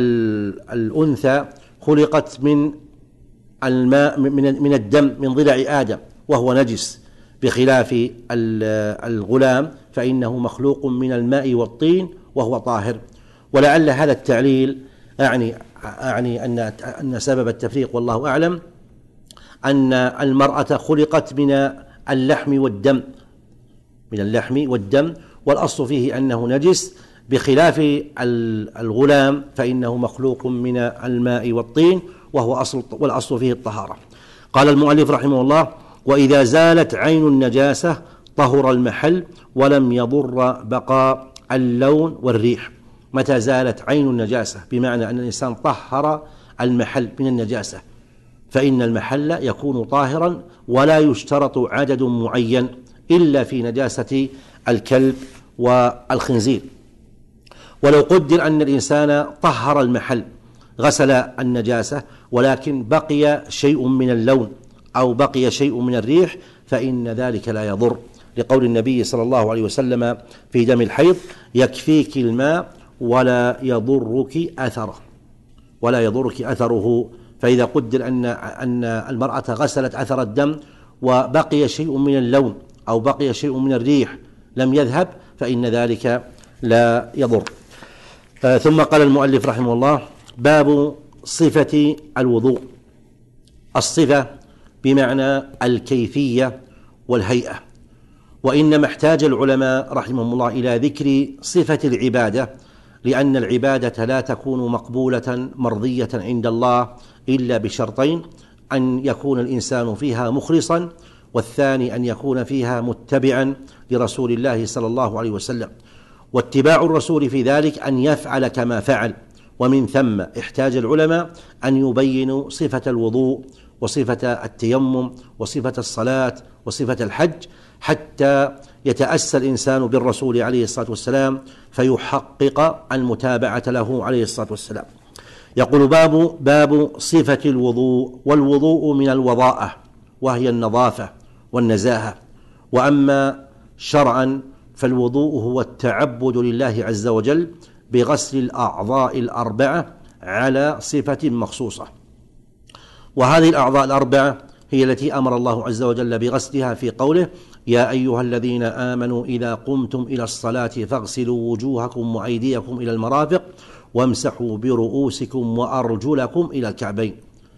الأنثى خلقت من الماء من الدم من ضلع آدم وهو نجس، بخلاف الغلام فإنه مخلوق من الماء والطين وهو طاهر. ولعل هذا التعليل أعني أعني أن أن سبب التفريق والله أعلم أن المرأة خلقت من اللحم والدم من اللحم والدم والأصل فيه أنه نجس، بخلاف الغلام فإنه مخلوق من الماء والطين وهو أصل والأصل فيه الطهارة. قال المؤلف رحمه الله: وإذا زالت عين النجاسة طهر المحل ولم يضر بقاء اللون والريح. متى زالت عين النجاسة بمعنى أن الإنسان طهر المحل من النجاسة، فإن المحل يكون طاهرا ولا يشترط عدد معين إلا في نجاسة الكلب والخنزير. ولو قدر أن الإنسان طهر المحل غسل النجاسة ولكن بقي شيء من اللون أو بقي شيء من الريح فإن ذلك لا يضر، لقول النبي صلى الله عليه وسلم في دم الحيض: يكفيك الماء ولا يضرك أثره ولا يضرك أثره. فإذا قدر أن أن المرأة غسلت أثر الدم وبقي شيء من اللون أو بقي شيء من الريح لم يذهب فإن ذلك لا يضر. آه ثم قال المؤلف رحمه الله: باب صفة الوضوء. الصفة بمعنى الكيفية والهيئة، وإنما احتاج العلماء رحمهم الله إلى ذكر صفة العبادة، لأن العبادة لا تكون مقبولة مرضية عند الله إلا بشرطين: أن يكون الإنسان فيها مخلصا، والثاني أن يكون فيها متبعا لرسول الله صلى الله عليه وسلم. واتباع الرسول في ذلك أن يفعل كما فعل. ومن ثم احتاج العلماء أن يبينوا صفة الوضوء وصفة التيمم وصفة الصلاة وصفة الحج، حتى يتأسى الإنسان بالرسول عليه الصلاة والسلام فيحقق المتابعة له عليه الصلاة والسلام. يقول: باب باب صفة الوضوء. والوضوء من الوضاءة وهي النظافة والنزاهة. وأما شرعا فالوضوء هو التعبد لله عز وجل بغسل الأعضاء الأربعة على صفة مخصوصة. وهذه الأعضاء الأربعة هي التي أمر الله عز وجل بغسلها في قوله: يا أيها الذين آمنوا إذا قمتم إلى الصلاة فاغسلوا وجوهكم وأيديكم إلى المرافق وامسحوا برؤوسكم وأرجلكم إلى الكعبين.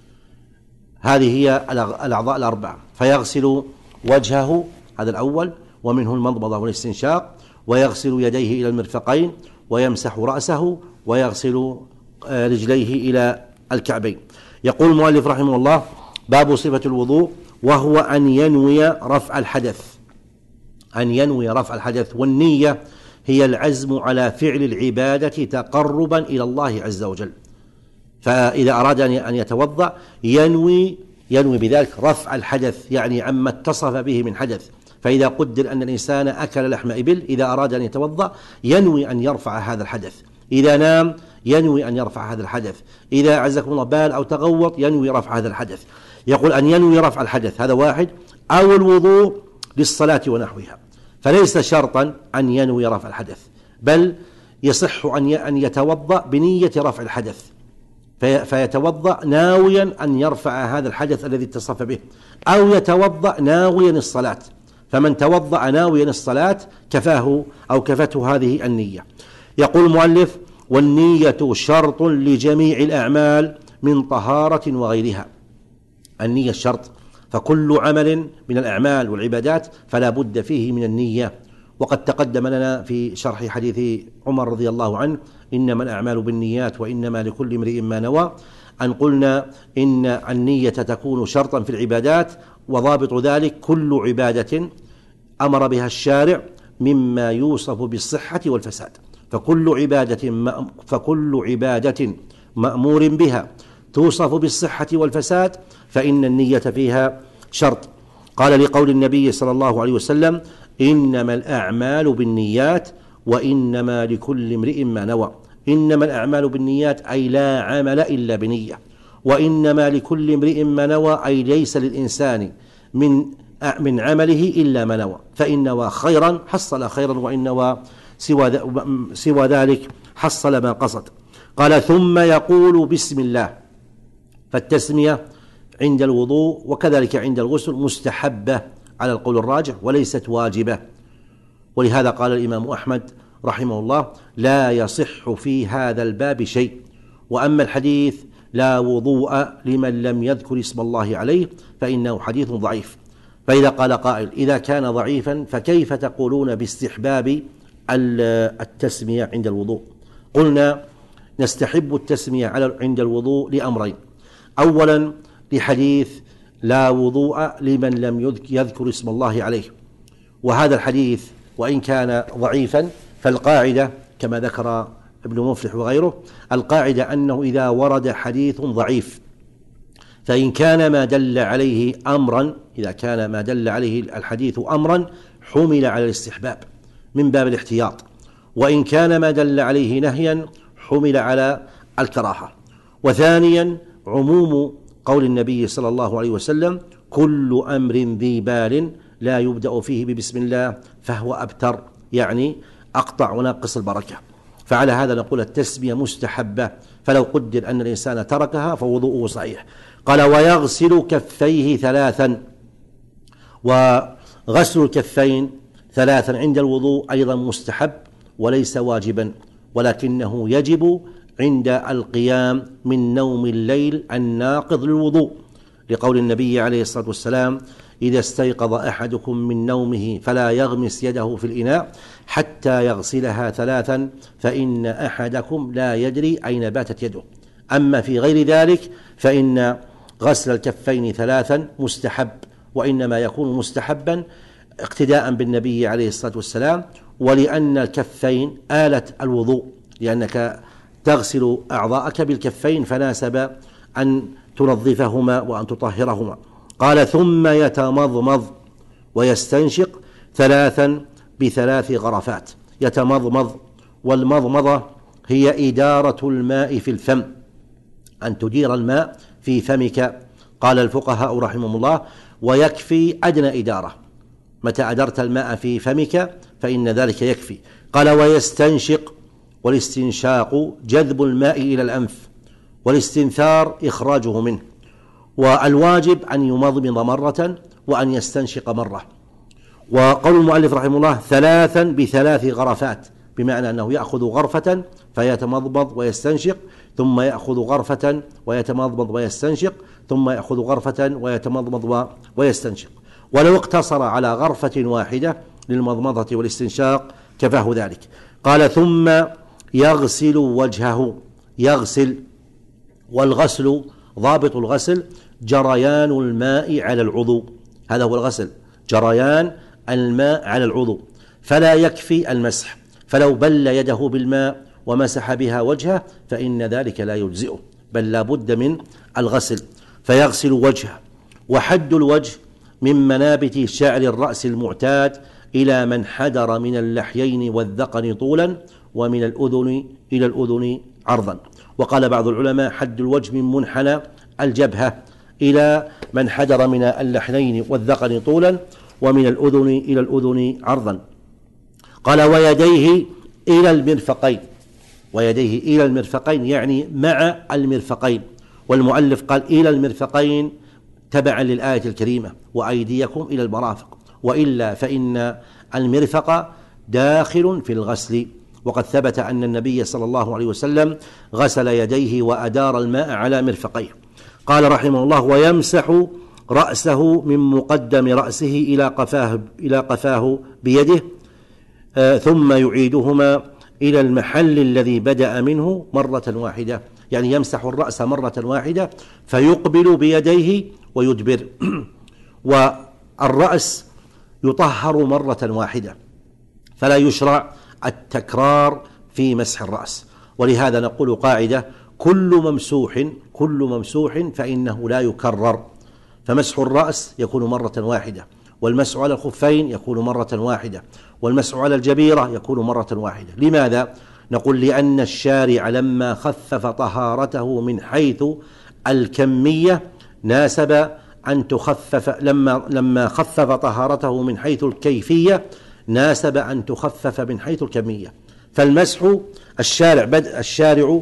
هذه هي الأعضاء الأربعة، فيغسل وجهه، هذا الأول، ومنه المضمضة والاستنشاق، ويغسل يديه إلى المرفقين، ويمسح رأسه، ويغسل رجليه إلى الكعبين. يقول المؤلف رحمه الله: باب صفة الوضوء، وهو أن ينوي رفع الحدث أن ينوي رفع الحدث والنية هي العزم على فعل العبادة تقربا إلى الله عز وجل. فإذا أراد أن يتوضأ ينوي ينوي بذلك رفع الحدث، يعني عما اتصف به من حدث. فإذا قدر أن الإنسان أكل لحم إبل، إذا أراد أن يتوضأ ينوي أن يرفع هذا الحدث. إذا نام ينوي أن يرفع هذا الحدث. إذا عزكم الله بال أو تغوط ينوي رفع هذا الحدث. يقول أن ينوي رفع الحدث، هذا واحد. أو الوضوء للصلاة ونحوها، فليس شرطا أن ينوي رفع الحدث، بل يصح أن يتوضأ بنية رفع الحدث، فيتوضأ ناويا أن يرفع هذا الحدث الذي اتصف به، أو يتوضأ ناويا الصلاة. فمن توضأ ناويا الصلاة كفاه أو كفته هذه النية. يقول المؤلف: والنية شرط لجميع الأعمال من طهارة وغيرها. النية شرط، فكل عمل من الأعمال والعبادات فلا بد فيه من النية. وقد تقدم لنا في شرح حديث عمر رضي الله عنه إنما الأعمال بالنيات وإنما لكل امرئ ما نوى، أن قلنا إن النية تكون شرطا في العبادات، وضابط ذلك كل عبادة أمر بها الشارع مما يوصف بالصحة والفساد. فكل عبادة فكل عبادة مأمور بها توصف بالصحة والفساد فإن النية فيها شرط. قال لقول النبي صلى الله عليه وسلم إنما الأعمال بالنيات وإنما لكل امرئ ما نوى. إنما الأعمال بالنيات أي لا عمل إلا بنية، وإنما لكل امرئ ما نوى أي ليس للإنسان من من عمله إلا ما نوى، فإن نوى خيرا حصل خيرا، وإن نوى سوى سوى ذلك حصل ما قصد. قال ثم يقول بسم الله. فالتسمية عند الوضوء وكذلك عند الغسل مستحبة على القول الراجح وليست واجبة، ولهذا قال الإمام أحمد رحمه الله لا يصح في هذا الباب شيء. وأما الحديث لا وضوء لمن لم يذكر اسم الله عليه فإنه حديث ضعيف. فإذا قال قائل إذا كان ضعيفا فكيف تقولون باستحباب التسمية عند الوضوء؟ قلنا نستحب التسمية عند الوضوء لأمرين: أولا لحديث لا وضوء لمن لم يذكر اسم الله عليه، وهذا الحديث وإن كان ضعيفا فالقاعدة كما ذكر ابن مفلح وغيره، القاعدة أنه إذا ورد حديث ضعيف فإن كان ما دل عليه أمرا إذا كان ما دل عليه الحديث أمرا حمل على الاستحباب من باب الاحتياط، وإن كان ما دل عليه نهيا حمل على الكراهة. وثانيا عموم قول النبي صلى الله عليه وسلم كل أمر ذي بال لا يبدأ فيه ببسم الله فهو أبتر، يعني أقطع وناقص البركة. فعلى هذا نقول التسمية مستحبة، فلو قدر أن الإنسان تركها فوضوءه صحيح. قال ويغسل كفيه ثلاثا. وغسل الكفين ثلاثا عند الوضوء أيضا مستحب وليس واجبا، ولكنه يجب عند القيام من نوم الليل الناقض للوضوء، لقول النبي عليه الصلاة والسلام إذا استيقظ أحدكم من نومه فلا يغمس يده في الإناء حتى يغسلها ثلاثا فإن أحدكم لا يدري أين باتت يده. أما في غير ذلك فإن غسل الكفين ثلاثا مستحب، وإنما يكون مستحبا اقتداء بالنبي عليه الصلاة والسلام، ولأن الكفين آلة الوضوء، لأنك تغسل أعضاءك بالكفين فناسب أن تنظفهما وأن تطهرهما. قال ثم يتمضمض ويستنشق ثلاثا بثلاث غرفات. يتمضمض، والمضمضة هي إدارة الماء في الفم، أن تدير الماء في فمك. قال الفقهاء رحمهم الله ويكفي أدنى إدارة، متى أدرت الماء في فمك فإن ذلك يكفي. قال ويستنشق، والاستنشاق جذب الماء إلى الأنف، والاستنثار إخراجه منه، والواجب أن يمضمض مرة وأن يستنشق مرة. وقول المؤلف رحمه الله ثلاثا بثلاث غرفات، بمعنى أنه يأخذ غرفة فيتمضمض ويستنشق، ثم يأخذ غرفة ويتمضمض ويستنشق، ثم يأخذ غرفة ويتمضمض ويستنشق. ولو اقتصر على غرفة واحدة للمضمضة والاستنشاق كفاه ذلك. قال ثم يغسل وجهه. يغسل، والغسل ضابط الغسل جريان الماء على العضو، هذا هو الغسل، جريان الماء على العضو، فلا يكفي المسح، فلو بل يده بالماء ومسح بها وجهه فإن ذلك لا يجزئه، بل لا بد من الغسل. فيغسل وجهه. وحد الوجه من منابت شعر الرأس المعتاد إلى من حدر من اللحيين والذقن طولا، ومن الأذن إلى الأذن عرضا. وقال بعض العلماء حد الوجه من منحنى الجبهة إلى من حدر من اللحيين والذقن طولا، ومن الأذن إلى الأذن عرضا. قال ويديه إلى المرفقين. ويديه إلى المرفقين يعني مع المرفقين، والمؤلف قال إلى المرفقين تبعا للآية الكريمة وأيديكم إلى المرافق، وإلا فإن المرفق داخل في الغسل، وقد ثبت أن النبي صلى الله عليه وسلم غسل يديه وأدار الماء على مرفقيه. قال رحمه الله: ويمسح رأسه من مقدم رأسه إلى قفاه, إلى قفاه بيده، آه ثم يعيدهما إلى المحل الذي بدأ منه مرة واحدة، يعني يمسح الرأس مرة واحدة فيقبل بيديه ويدبر. والرأس يطهر مرة واحدة، فلا يشرع التكرار في مسح الرأس. ولهذا نقول قاعدة: كل ممسوح كل ممسوح فإنه لا يكرر. فمسح الرأس يكون مرة واحدة، والمسح على الخفين يكون مرة واحدة، والمسح على الجبيرة يكون مرة واحدة. لماذا؟ نقول: لأن الشارع لما خفف طهارته من حيث الكمية ناسب أن تخفف لما لما خفف طهارته من حيث الكيفية ناسب أن تخفف من حيث الكمية. فالمسح الشارع بدأ الشارع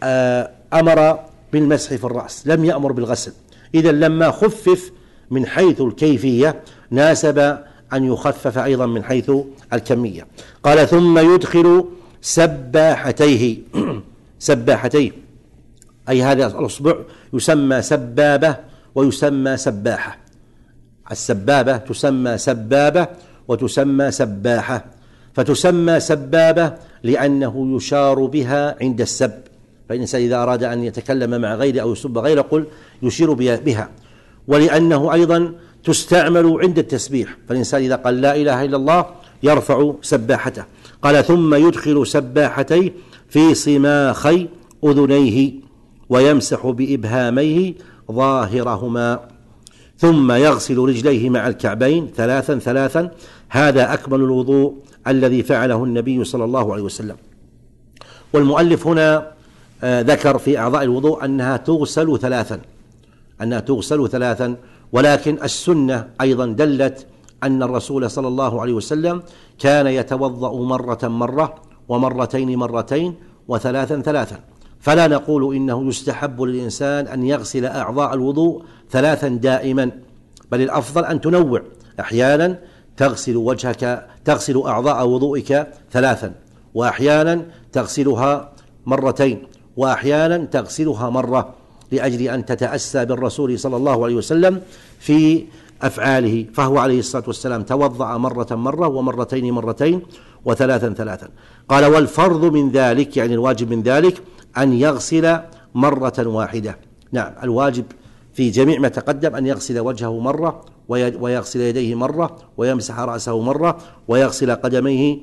أمر بالمسح في الرأس، لم يأمر بالغسل. إذا لما خفف من حيث الكيفية ناسب أن يخفف أيضا من حيث الكمية. قال: ثم يدخل سباحتيه سباحتيه أي هذا الأصبع يسمى سبابة ويسمى سباحة. السبابة تسمى سبابة وتسمى سباحة. فتسمى سبابة لأنه يشار بها عند السب، فالإنسان إذا أراد أن يتكلم مع غيره أو يسب غيره قل يشير بها. ولأنه أيضا تستعمل عند التسبيح، فالإنسان إذا قال لا إله إلا الله يرفع سباحته. قال: ثم يدخل سباحتيه في صماخي أذنيه ويمسح بإبهاميه ظاهرهما، ثم يغسل رجليه مع الكعبين ثلاثا ثلاثا. هذا أكمل الوضوء الذي فعله النبي صلى الله عليه وسلم. والمؤلف هنا ذكر في أعضاء الوضوء أنها تغسل ثلاثا أنها تغسل ثلاثا ولكن السنة أيضا دلت أن الرسول صلى الله عليه وسلم كان يتوضأ مرة مرة ومرتين مرتين وثلاثا ثلاثا. فلا نقول إنه يستحب للإنسان أن يغسل أعضاء الوضوء ثلاثا دائما، بل الأفضل أن تنوع، أحيانا تغسل وجهك تغسل أعضاء وضوئك ثلاثا، وأحيانا تغسلها مرتين، وأحيانا تغسلها مرة، لأجل أن تتأسى بالرسول صلى الله عليه وسلم في أفعاله. فهو عليه الصلاة والسلام توضأ مرة مرة ومرتين مرتين وثلاثا ثلاثا. قال: والفرض من ذلك، يعني الواجب من ذلك، أن يغسل مرة واحدة. نعم، الواجب في جميع ما تقدم أن يغسل وجهه مرة ويغسل يديه مرة ويمسح رأسه مرة ويغسل قدميه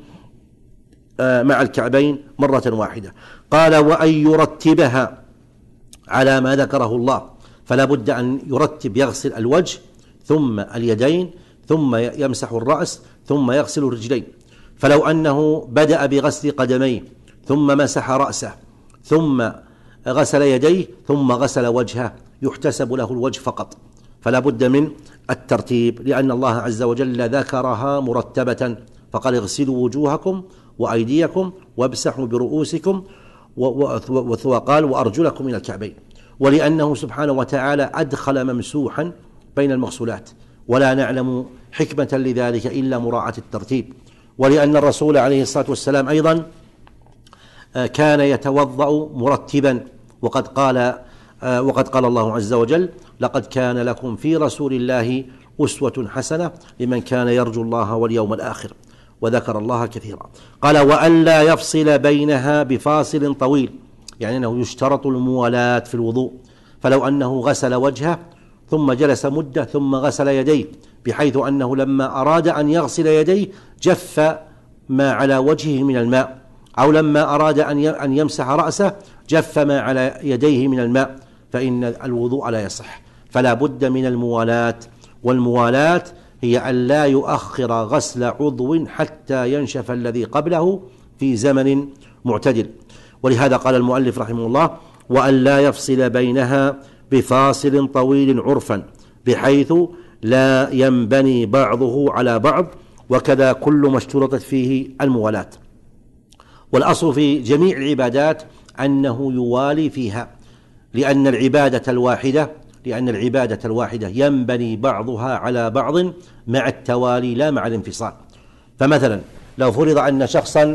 مع الكعبين مرة واحدة. قال: وأن يرتبها على ما ذكره الله، فلا بد أن يرتب، يغسل الوجه ثم اليدين ثم يمسح الرأس ثم يغسل الرجلين. فلو أنه بدأ بغسل قدميه ثم مسح رأسه ثم غسل يديه ثم غسل وجهه يحتسب له الوجه فقط، فلا بد من الترتيب، لأن الله عز وجل ذكرها مرتبة، فقال: اغسلوا وجوهكم وأيديكم وامسحوا برؤوسكم، وقال: وأرجلكم إلى الكعبين. ولأنه سبحانه وتعالى أدخل ممسوحا بين المغسولات، ولا نعلم حكمة لذلك إلا مراعاة الترتيب. ولأن الرسول عليه الصلاة والسلام أيضا كان يتوضأ مرتبا، وقد قال وقد قال الله عز وجل: لقد كان لكم في رسول الله أسوة حسنة لمن كان يرجو الله واليوم الآخر، وذكر الله كثيرا. قال: وألا يفصل بينها بفاصل طويل، يعني أنه يشترط الموالاة في الوضوء. فلو أنه غسل وجهه ثم جلس مدة ثم غسل يديه، بحيث أنه لما أراد أن يغسل يديه جف ما على وجهه من الماء، أو لما أراد أن يمسح رأسه جف ما على يديه من الماء، فإن الوضوء لا يصح. فلا بد من الموالاة، والموالاة هي أن لا يؤخر غسل عضو حتى ينشف الذي قبله في زمن معتدل. ولهذا قال المؤلف رحمه الله: وأن لا يفصل بينها بفاصل طويل عرفا، بحيث لا ينبني بعضه على بعض، وكذا كل ما اشترطت فيه الموالاة. والأصل في جميع العبادات أنه يوالي فيها، لأن العبادة الواحدة لأن العبادة الواحدة ينبني بعضها على بعض مع التوالي لا مع الانفصال. فمثلا لو فرض أن شخصا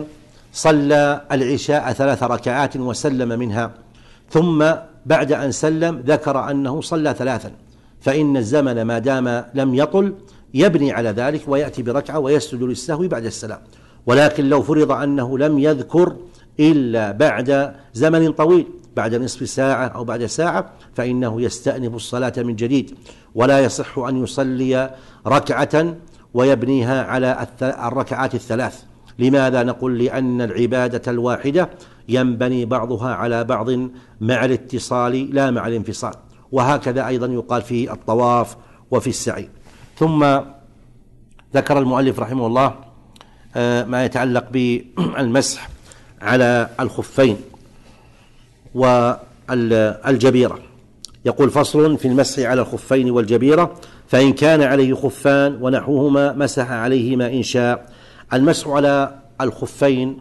صلى العشاء ثلاث ركعات وسلم منها، ثم بعد أن سلم ذكر أنه صلى ثلاثا، فإن الزمن ما دام لم يطل يبني على ذلك ويأتي بركعة ويسجد للسهو بعد السلام. ولكن لو فرض أنه لم يذكر إلا بعد زمن طويل، بعد نصف ساعة أو بعد ساعة، فإنه يستأنف الصلاة من جديد، ولا يصح أن يصلي ركعة ويبنيها على الركعات الثلاث. لماذا نقول؟ لأن العبادة الواحدة ينبني بعضها على بعض مع الاتصال لا مع الانفصال، وهكذا أيضا يقال في الطواف وفي السعي. ثم ذكر المؤلف رحمه الله ما يتعلق بالمسح على الخفين والجبيرة. يقول: فصل في المسح على الخفين والجبيرة، فإن كان عليه خفان ونحوهما مسح عليهما إن شاء. المسح على الخفين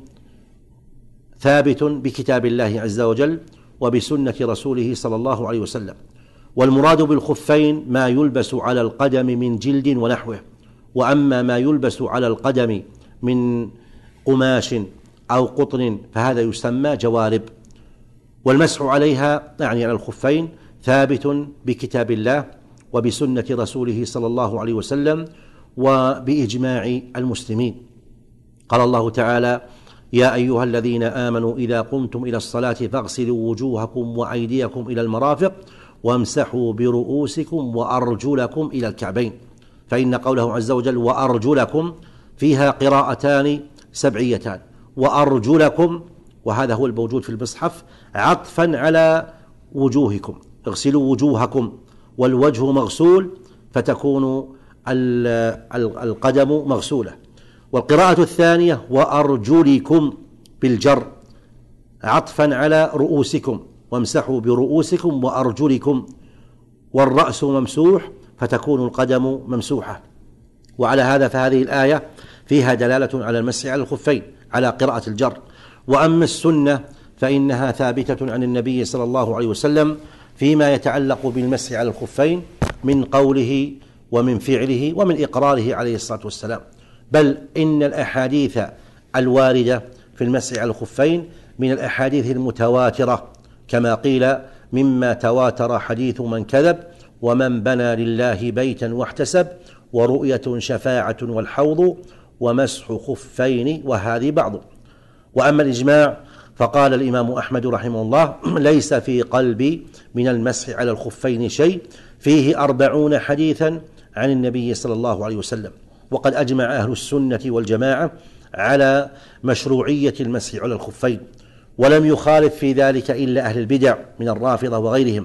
ثابت بكتاب الله عز وجل وبسنة رسوله صلى الله عليه وسلم، والمراد بالخفين ما يلبس على القدم من جلد ونحوه، وأما ما يلبس على القدم من قماش أو قطن فهذا يسمى جوارب. والمسح عليها يعني على الخفين ثابت بكتاب الله وبسنة رسوله صلى الله عليه وسلم وبإجماع المسلمين. قال الله تعالى: يا أيها الذين آمنوا إذا قمتم إلى الصلاة فاغسلوا وجوهكم وأيديكم إلى المرافق وامسحوا برؤوسكم وأرجلكم إلى الكعبين. فإن قوله عز وجل وأرجلكم فيها قراءتان سبعيتان، وأرجلكم وهذا هو الموجود في المصحف عطفا على وجوهكم، اغسلوا وجوهكم، والوجه مغسول فتكون القدم مغسولة. والقراءة الثانية وأرجلكم بالجر عطفا على رؤوسكم، وامسحوا برؤوسكم وأرجلكم، والرأس ممسوح فتكون القدم ممسوحة. وعلى هذا فهذه الآية فيها دلالة على المسح على الخفين على قراءة الجر. وأما السنة فإنها ثابتة عن النبي صلى الله عليه وسلم فيما يتعلق بالمسح على الخفين من قوله ومن فعله ومن إقراره عليه الصلاة والسلام، بل إن الأحاديث الواردة في المسح على الخفين من الأحاديث المتواترة، كما قيل: مما تواتر حديث من كذب، ومن بنى لله بيتا واحتسب، ورؤية شفاعة والحوض، ومسح خفين، وهذه بعض. وأما الإجماع فقال الإمام أحمد رحمه الله: ليس في قلبي من المسح على الخفين شيء، فيه أربعون حديثا عن النبي صلى الله عليه وسلم. وقد أجمع أهل السنة والجماعة على مشروعية المسح على الخفين، ولم يخالف في ذلك إلا أهل البدع من الرافضة وغيرهم،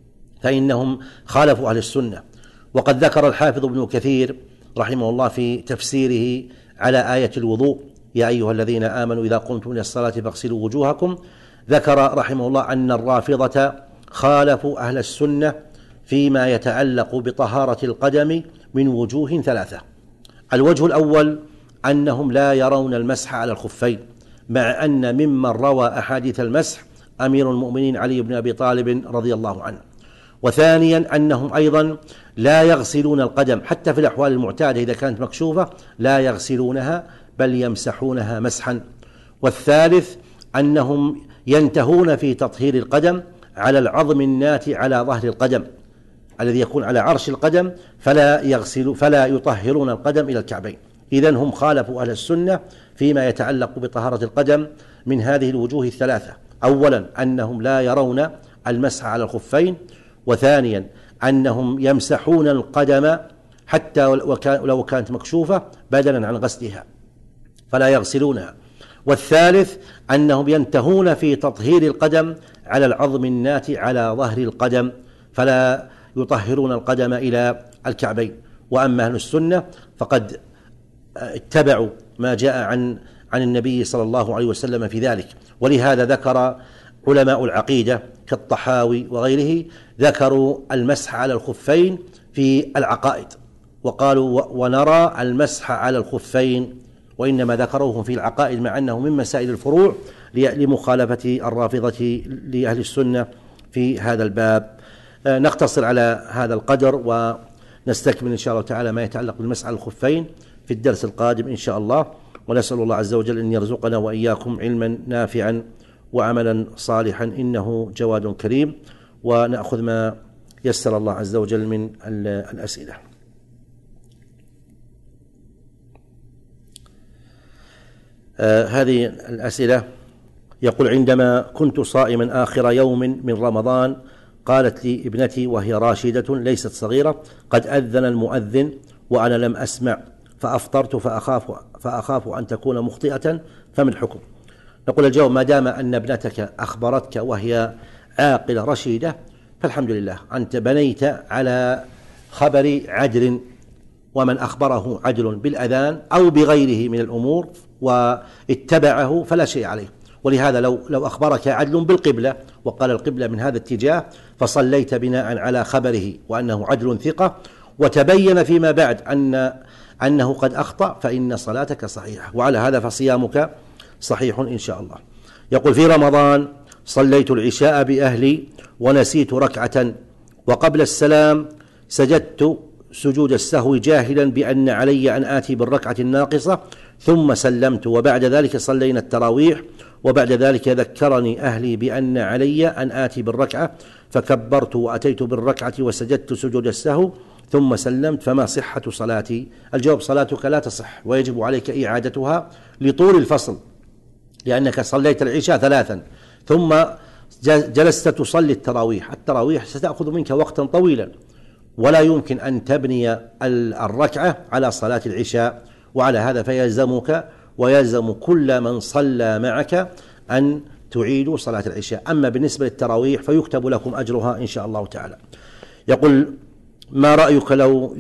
فإنهم خالفوا أهل السنة. وقد ذكر الحافظ ابن كثير رحمه الله في تفسيره على آية الوضوء: يا أيها الذين آمنوا إذا قمتم إلى الصلاة فاغسلوا وجوهكم، ذكر رحمه الله أن الرافضة خالفوا أهل السنة فيما يتعلق بطهارة القدم من وجوه ثلاثة. الوجه الأول أنهم لا يرون المسح على الخفين، مع أن ممن روى أحاديث المسح أمير المؤمنين علي بن أبي طالب رضي الله عنه. وثانيا أنهم أيضا لا يغسلون القدم حتى في الأحوال المعتادة إذا كانت مكشوفة، لا يغسلونها بل يمسحونها مسحا. والثالث أنهم ينتهون في تطهير القدم على العظم الناتي على ظهر القدم الذي يكون على عرش القدم، فلا يغسل فلا يطهرون القدم إلى الكعبين. إذن هم خالفوا أهل السنة فيما يتعلق بطهارة القدم من هذه الوجوه الثلاثة: أولا أنهم لا يرون المسح على الخفين، وثانيا أنهم يمسحون القدم حتى لو كانت مكشوفة بدلا عن غسلها فلا يغسلونها، والثالث أنهم ينتهون في تطهير القدم على العظم الناتي على ظهر القدم فلا يطهرون القدم إلى الكعبين. وأما أهل السنة فقد اتبعوا ما جاء عن عن النبي صلى الله عليه وسلم في ذلك. ولهذا ذكر علماء العقيدة كالطحاوي وغيره ذكروا المسح على الخفين في العقائد، وقالوا ونرى المسح على الخفين، وإنما ذكروه في العقائد مع أنه من مسائل الفروع لمخالفة الرافضة لأهل السنة في هذا الباب. نقتصر على هذا القدر ونستكمل إن شاء الله تعالى ما يتعلق بالمسح على الخفين في الدرس القادم إن شاء الله. ونسأل الله عز وجل أن يرزقنا وإياكم علما نافعا وعملا صالحا إنه جواد كريم. ونأخذ ما يسر الله عز وجل من الأسئلة. آه هذه الأسئلة. يقول: عندما كنت صائما آخر يوم من رمضان قالت لي ابنتي وهي راشدة ليست صغيرة: قد أذن المؤذن وأنا لم أسمع فأفطرت فأخاف, فأخاف أن تكون مخطئة، فما الحكم؟ نقول الجواب: ما دام أن ابنتك أخبرتك وهي عاقلة رشيدة فالحمد لله، أنت بنيت على خبر عدل، ومن أخبره عدل بالأذان أو بغيره من الأمور واتبعه فلا شيء عليه. ولهذا لو لو أخبرك عدل بالقبلة وقال القبلة من هذا الاتجاه فصليت بناء على خبره وأنه عدل ثقة، وتبين فيما بعد أن أنه قد أخطأ، فإن صلاتك صحيحة، وعلى هذا فصيامك صحيح إن شاء الله. يقول: في رمضان صليت العشاء بأهلي ونسيت ركعة، وقبل السلام سجدت سجود السهو جاهلا بأن علي أن آتي بالركعة الناقصة، ثم سلمت، وبعد ذلك صلينا التراويح، وبعد ذلك ذكرني أهلي بأن علي أن آتي بالركعة، فكبرت وأتيت بالركعة وسجدت سجود السهو ثم سلمت، فما صحة صلاتي؟ الجواب: صلاتك لا تصح، ويجب عليك إعادتها لطول الفصل، لأنك صليت العشاء ثلاثا ثم جلست تصلي التراويح. التراويح ستأخذ منك وقتا طويلا، ولا يمكن أن تبني الركعة على صلاة العشاء، وعلى هذا فيلزمك ويلزم كل من صلى معك أن تعيدوا صلاة العشاء. أما بالنسبة للتراويح فيكتب لكم أجرها إن شاء الله تعالى. يقول: ما رأيك لو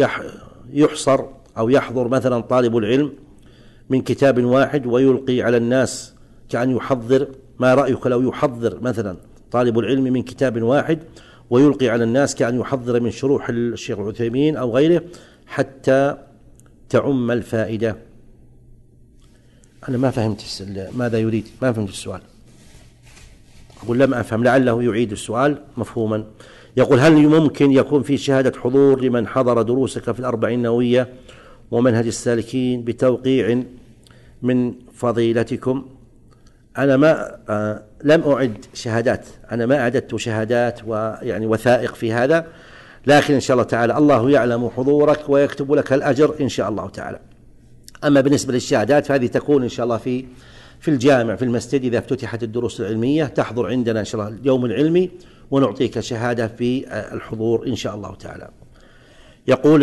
يحصر أو يحضر مثلا طالب العلم من كتاب واحد ويلقي على الناس كأن يحضر؟ ما رأيك لو يحضر مثلا طالب العلم من كتاب واحد ويلقي على الناس كأن يحضر من شروح الشيخ العثيمين أو غيره حتى تعم الفائدة؟ أنا ما فهمت ماذا يريد، ما فهمت السؤال. أقول لم أفهم، لعله يعيد السؤال مفهوما. يقول: هل ممكن يكون في شهادة حضور لمن حضر دروسك في الأربعين النووية ومنهج السالكين بتوقيع من فضيلتكم؟ أنا ما آه لم أعد شهادات، أنا ما أعددت شهادات ويعني وثائق في هذا، لكن إن شاء الله تعالى الله يعلم حضورك ويكتب لك الأجر إن شاء الله تعالى. أما بالنسبة للشهادات فهذه تكون إن شاء الله في في الجامع في المسجد، إذا افتتحت الدروس العلمية تحضر عندنا إن شاء الله اليوم العلمي ونعطيك شهادة في الحضور إن شاء الله تعالى. يقول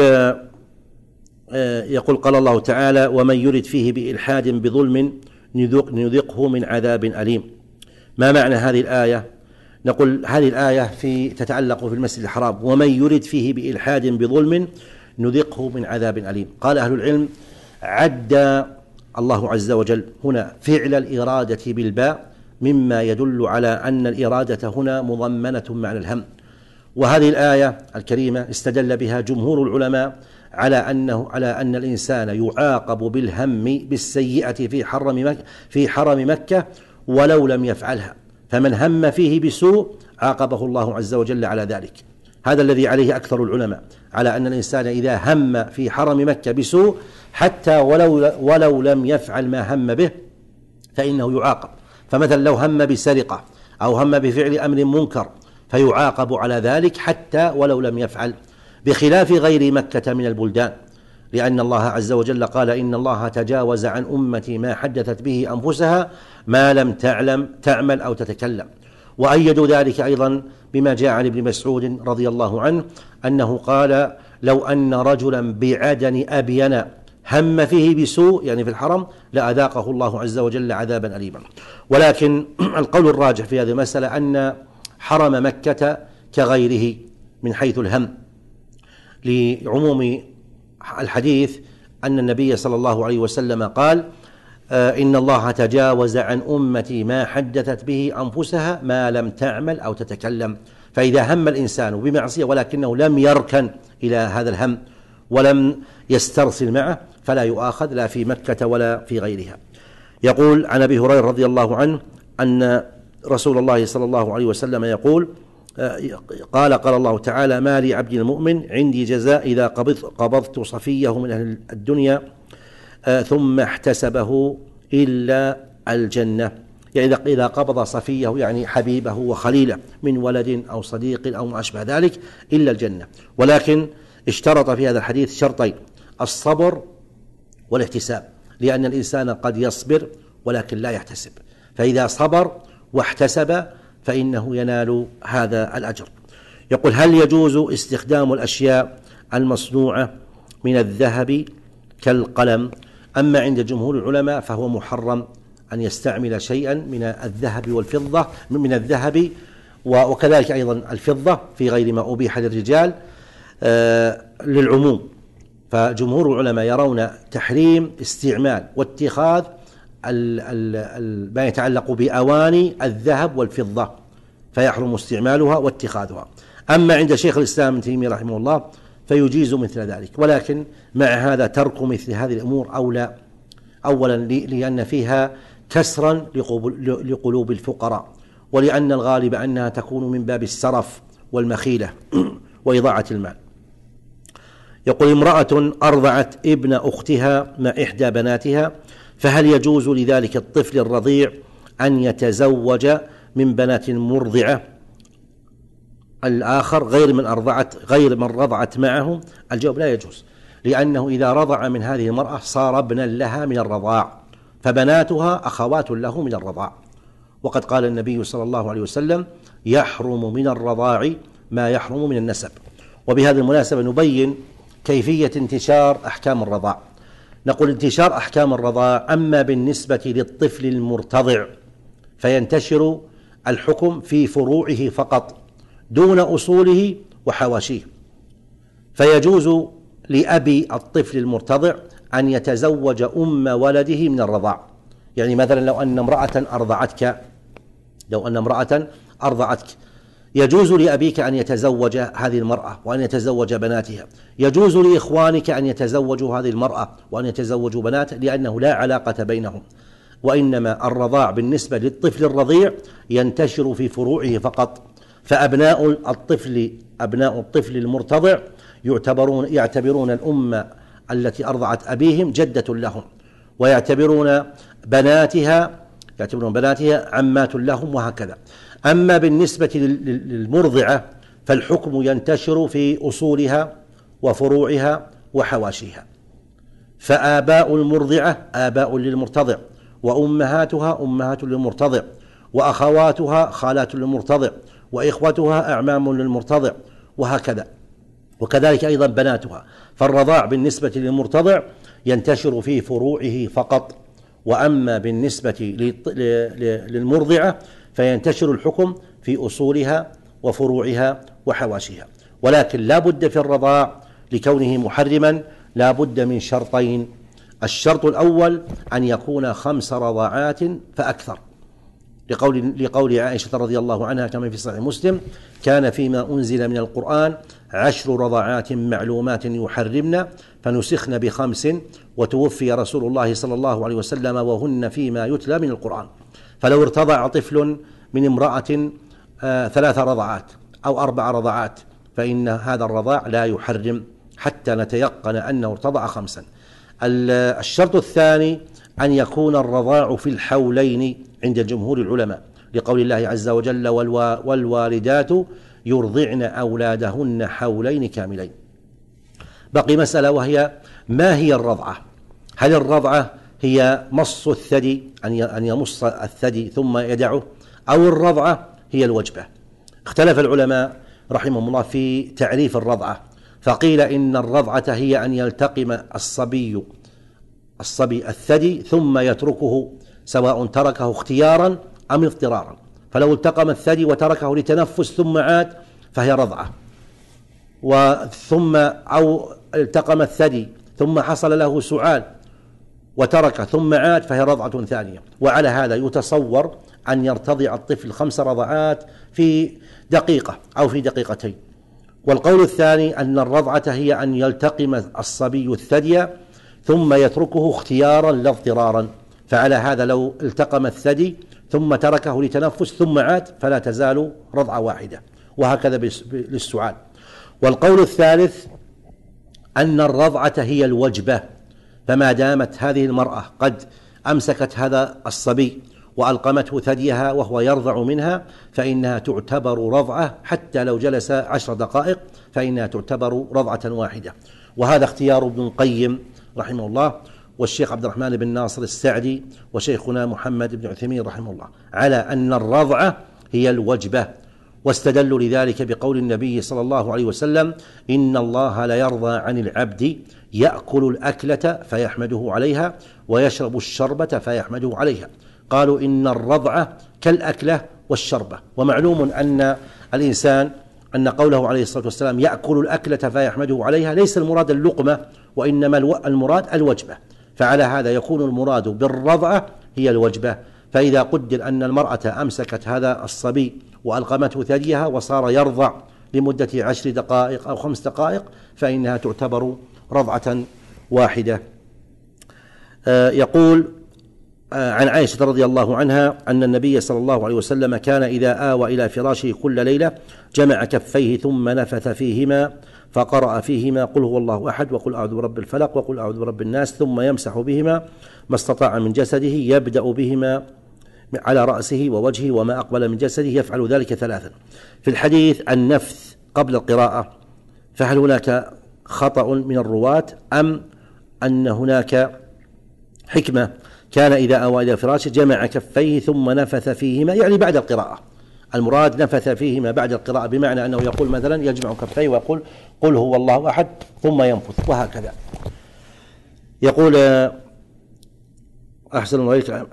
يقول قال الله تعالى: ومن يرد فيه بإلحاد بظلم نذقه من عذاب أليم. ما معنى هذه الآية؟ نقول هذه الآية في تتعلق في المسجد الحرام: ومن يرد فيه بإلحاد بظلم نذقه من عذاب أليم. قال أهل العلم: عد الله عز وجل هنا فعل الإرادة بالباء مما يدل على أن الإرادة هنا مضمنة معنى الهم. وهذه الآية الكريمة استدل بها جمهور العلماء على أنه على أن الإنسان يعاقب بالهم بالسيئة في حرم مكة في حرم مكة ولو لم يفعلها، فمن هم فيه بسوء عاقبه الله عز وجل على ذلك. هذا الذي عليه أكثر العلماء، على أن الإنسان إذا هم في حرم مكة بسوء حتى ولو ولو لم يفعل ما هم به فإنه يعاقب. فمثلا لو هم بسرقة أو هم بفعل أمر منكر فيعاقب على ذلك حتى ولو لم يفعل، بخلاف غير مكة من البلدان، لأن الله عز وجل قال: إن الله تجاوز عن أمتي ما حدثت به أنفسها ما لم تعلم تعمل أو تتكلم. وأيدوا ذلك أيضا بما جاء عن ابن مسعود رضي الله عنه أنه قال: لو أن رجلا بعدن أبين هم فيه بسوء يعني في الحرم لأذاقه الله عز وجل عذابا أليما. ولكن القول الراجح في هذه المسألة أن حرم مكة كغيره من حيث الهم، لعموم الحديث أن النبي صلى الله عليه وسلم قال: إن الله تجاوز عن أمتي ما حدثت به أنفسها ما لم تعمل أو تتكلم. فإذا هم الإنسان بمعصية ولكنه لم يركن إلى هذا الهم ولم يسترسل معه فلا يؤاخذ لا في مكة ولا في غيرها. يقول عن أبي هريرة رضي الله عنه أن رسول الله صلى الله عليه وسلم يقول: قال قال الله تعالى: ما لي عبد المؤمن عندي جزاء إذا قبضت, قبضت صفيه من أهل الدنيا ثم احتسبه إلا الجنة، يعني إذا قبض صفيه يعني حبيبه وخليله من ولد أو صديق أو ما أشبه ذلك إلا الجنة. ولكن اشترط في هذا الحديث شرطين: الصبر والاحتساب، لأن الإنسان قد يصبر ولكن لا يحتسب، فإذا صبر واحتسب فإنه ينال هذا الأجر. يقول: هل يجوز استخدام الأشياء المصنوعة من الذهب كالقلم؟ أما عند جمهور العلماء فهو محرم أن يستعمل شيئا من الذهب والفضة من الذهب وكذلك أيضا الفضة في غير ما أبيح للرجال آه للعموم. فجمهور العلماء يرون تحريم استعمال واتخاذ ال ال ال ما يتعلق بأواني الذهب والفضة، فيحرم استعمالها واتخاذها. أما عند شيخ الإسلام ابن تيمية رحمه الله فيجيز مثل ذلك، ولكن مع هذا ترك مثل هذه الأمور أولى، أولا لأن فيها كسرا لقلوب الفقراء، ولأن الغالب أنها تكون من باب السرف والمخيلة وإضاعة المال. يقول: امرأة أرضعت ابن أختها مع إحدى بناتها، فهل يجوز لذلك الطفل الرضيع أن يتزوج من بنات مرضعة الآخر غير من أرضعت غير من رضعت معه؟ الجواب: لا يجوز، لأنه إذا رضع من هذه المرأة صار ابنا لها من الرضاع، فبناتها أخوات له من الرضاع. وقد قال النبي صلى الله عليه وسلم: يحرم من الرضاع ما يحرم من النسب. وبهذه المناسبة نبين كيفية انتشار أحكام الرضاع. نقول: انتشار أحكام الرضاع أما بالنسبة للطفل المرتضع فينتشر الحكم في فروعه فقط دون أصوله وحواشيه، فيجوز لأبي الطفل المرتضع أن يتزوج أم ولده من الرضاع. يعني مثلا لو أن امرأة أرضعتك لو أن امرأة أرضعتك يجوز لأبيك أن يتزوج هذه المرأة وأن يتزوج بناتها، يجوز لإخوانك أن يتزوجوا هذه المرأة وأن يتزوجوا بنات، لأنه لا علاقة بينهم. وإنما الرضاع بالنسبة للطفل الرضيع ينتشر في فروعه فقط، فأبناء الطفل أبناء الطفل المرتضع يعتبرون يعتبرون الأم التي أرضعت أبيهم جدة لهم، ويعتبرون بناتها يعتبرون بناتها عمات لهم، وهكذا. أما بالنسبة للمرضعة فالحكم ينتشر في أصولها وفروعها وحواشيها، فآباء المرضعة آباء للمرتضع، وأمهاتها أمهات للمرتضع، وأخواتها خالات للمرتضع، وإخوتها أعمام للمرتضع، وهكذا. وكذلك أيضا بناتها. فالرضاع بالنسبة للمرتضع ينتشر في فروعه فقط، وأما بالنسبة للمرضعة فينتشر الحكم في أصولها وفروعها وحواشيها. ولكن لا بد في الرضاع لكونه محرما لا بد من شرطين: الشرط الأول أن يكون خمس رضاعات فأكثر، لقول, لقول عائشة رضي الله عنها كما في صحيح مسلم: كان فيما أنزل من القرآن عشر رضاعات معلومات يحرمن فنسخن بخمس وتوفي رسول الله صلى الله عليه وسلم وهن فيما يتلى من القرآن. فلو ارتضع طفل من امرأة آه ثلاث رضعات أو أربع رضعات فإن هذا الرضاع لا يحرم حتى نتيقن أنه ارتضع خمسا. الشرط الثاني أن يكون الرضاع في الحولين عند جمهور العلماء، لقول الله عز وجل: والوالدات يرضعن أولادهن حولين كاملين. بقي مسألة، وهي: ما هي الرضعة؟ هل الرضعة هي مص الثدي أن يمص الثدي ثم يدعه، أو الرضعة هي الوجبة؟ اختلف العلماء رحمهم الله في تعريف الرضعة، فقيل إن الرضعة هي أن يلتقم الصبي الصبي الثدي ثم يتركه، سواء تركه اختيارا أم اضطرارا. فلو التقم الثدي وتركه لتنفس ثم عاد فهي رضعة، وثم أو التقم الثدي ثم حصل له سعال وترك ثم عاد فهي رضعة ثانية. وعلى هذا يتصور أن يرتضع الطفل خمس رضعات في دقيقة أو في دقيقتين. والقول الثاني أن الرضعة هي أن يلتقم الصبي الثدي ثم يتركه اختيارا لا اضطرارا، فعلى هذا لو التقم الثدي ثم تركه لتنفس ثم عاد فلا تزال رضعة واحدة، وهكذا للسعال. والقول الثالث أن الرضعة هي الوجبة، فما دامت هذه المرأة قد أمسكت هذا الصبي وألقمته ثديها وهو يرضع منها فإنها تعتبر رضعة، حتى لو جلس عشر دقائق فإنها تعتبر رضعة واحدة. وهذا اختيار ابن القيم رحمه الله والشيخ عبد الرحمن بن ناصر السعدي وشيخنا محمد بن عثيمين رحمه الله على أن الرضعة هي الوجبة، واستدلوا لذلك بقول النبي صلى الله عليه وسلم: إن الله لا يرضى عن العبد يأكل الأكلة فيحمده عليها ويشرب الشربة فيحمده عليها. قالوا إن الرضعة كالأكلة والشربة. ومعلوم أن الإنسان أن قوله عليه الصلاة والسلام يأكل الأكلة فيحمده عليها ليس المراد اللقمة، وإنما المراد الوجبة. فعلى هذا يكون المراد بالرضعة هي الوجبة. فإذا قدر أن المرأة أمسكت هذا الصبي وألقمته ثديها وصار يرضع لمدة عشر دقائق أو خمس دقائق فإنها تعتبر رضعة واحدة. آه يقول آه عن عائشة رضي الله عنها أن النبي صلى الله عليه وسلم كان إذا آوى إلى فراشه كل ليلة جمع كفيه ثم نفث فيهما فقرأ فيهما قل هو الله أحد وقل أعوذ برب الفلق وقل أعوذ برب الناس، ثم يمسح بهما ما استطاع من جسده، يبدأ بهما على رأسه ووجهه وما أقبل من جسده، يفعل ذلك ثلاثا. في الحديث النفث قبل القراءة، فهل هناك خطأ من الرواة أم أن هناك حكمة؟ كان إذا أوى إلى فراشه جمع كفيه ثم نفث فيهما، يعني بعد القراءة. المراد نفث فيهما بعد القراءة، بمعنى أنه يقول مثلا يجمع كفيه ويقول قل هو الله أحد ثم ينفث، وهكذا. يقول أحسن الله إليك،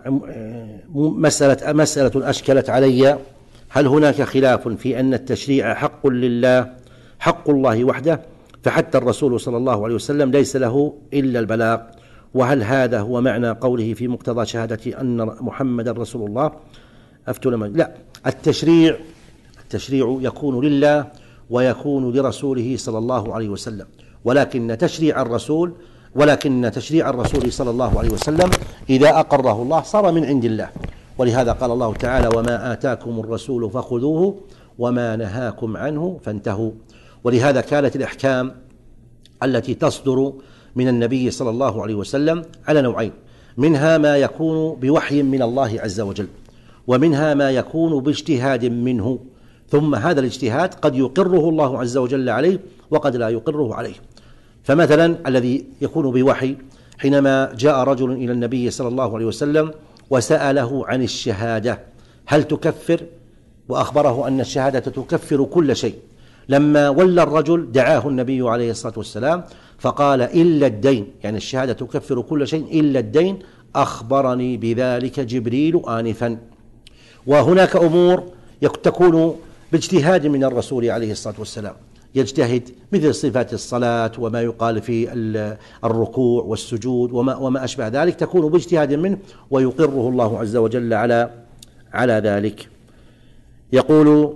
مسألة مسألة أشكلت علي: هل هناك خلاف في أن التشريع حق لله حق الله وحده، فحتى الرسول صلى الله عليه وسلم ليس له إلا البلاغ؟ وهل هذا هو معنى قوله في مقتضى شهادة أن محمد رسول الله؟ أفتنا لا، التشريع التشريع يكون لله ويكون لرسوله صلى الله عليه وسلم، ولكن تشريع الرسول ولكن تشريع الرسول صلى الله عليه وسلم إذا أقره الله صار من عند الله. ولهذا قال الله تعالى: وما آتاكم الرسول فخذوه وما نهاكم عنه فانتهوا. ولهذا كانت الأحكام التي تصدر من النبي صلى الله عليه وسلم على نوعين: منها ما يكون بوحي من الله عز وجل، ومنها ما يكون باجتهاد منه، ثم هذا الاجتهاد قد يقره الله عز وجل عليه وقد لا يقره عليه. فمثلا الذي يكون بوحي، حينما جاء رجل إلى النبي صلى الله عليه وسلم وسأله عن الشهادة هل تكفر، وأخبره أن الشهادة تكفر كل شيء. لما ولى الرجل دعاه النبي عليه الصلاة والسلام فقال: إلا الدين، يعني الشهادة تكفر كل شيء إلا الدين، أخبرني بذلك جبريل آنفا. وهناك أمور تكون باجتهاد من الرسول عليه الصلاة والسلام، يجتهد مثل صفات الصلاة وما يقال في الركوع والسجود وما, وما أشبه ذلك، تكون باجتهاد منه ويقره الله عز وجل على على ذلك. يقول: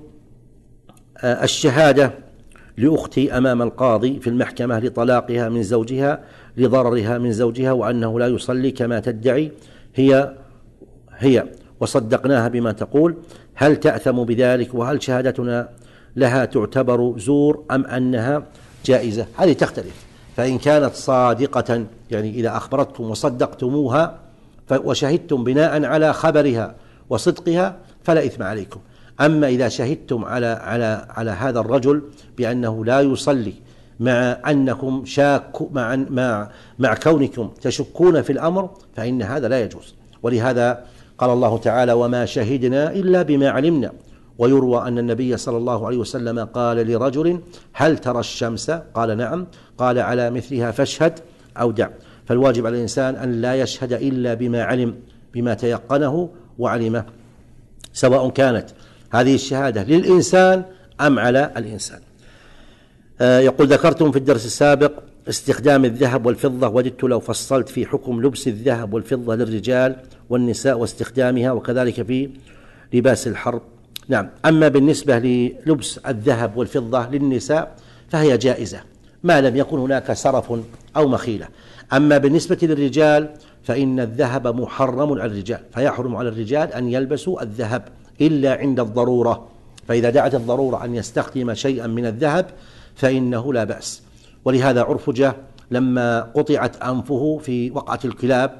الشهادة لأختي أمام القاضي في المحكمة لطلاقها من زوجها لضررها من زوجها وأنه لا يصلي كما تدعي هي هي وصدقناها بما تقول، هل تأثم بذلك؟ وهل شهادتنا لها تعتبر زور أم أنها جائزة؟ هذه تختلف. فإن كانت صادقة، يعني إذا أخبرتكم وصدقتموها وشهدتم بناء على خبرها وصدقها فلا إثم عليكم. أما إذا شهدتم على على على هذا الرجل بأنه لا يصلي مع أنكم شاك مع مع مع كونكم تشكون في الأمر فإن هذا لا يجوز. ولهذا قال الله تعالى: وما شهدنا إلا بما علمنا. ويروى أن النبي صلى الله عليه وسلم قال لرجل: هل ترى الشمس؟ قال: نعم. قال: على مثلها فاشهد أو دع. فالواجب على الإنسان أن لا يشهد إلا بما علم، بما تيقنه وعلمه، سواء كانت هذه الشهادة للإنسان أم على الإنسان. آه يقول: ذكرتم في الدرس السابق استخدام الذهب والفضة، وددت لو فصلت في حكم لبس الذهب والفضة للرجال والنساء واستخدامها، وكذلك في لباس الحرب. نعم. أما بالنسبة للبس الذهب والفضة للنساء فهي جائزة ما لم يكن هناك سرف أو مخيلة. أما بالنسبة للرجال فإن الذهب محرم على الرجال، فيحرم على الرجال أن يلبسوا الذهب إلا عند الضرورة، فإذا دعت الضرورة أن يستخدم شيئا من الذهب فإنه لا بأس. ولهذا عرفجة لما قطعت أنفه في وقعة الكلاب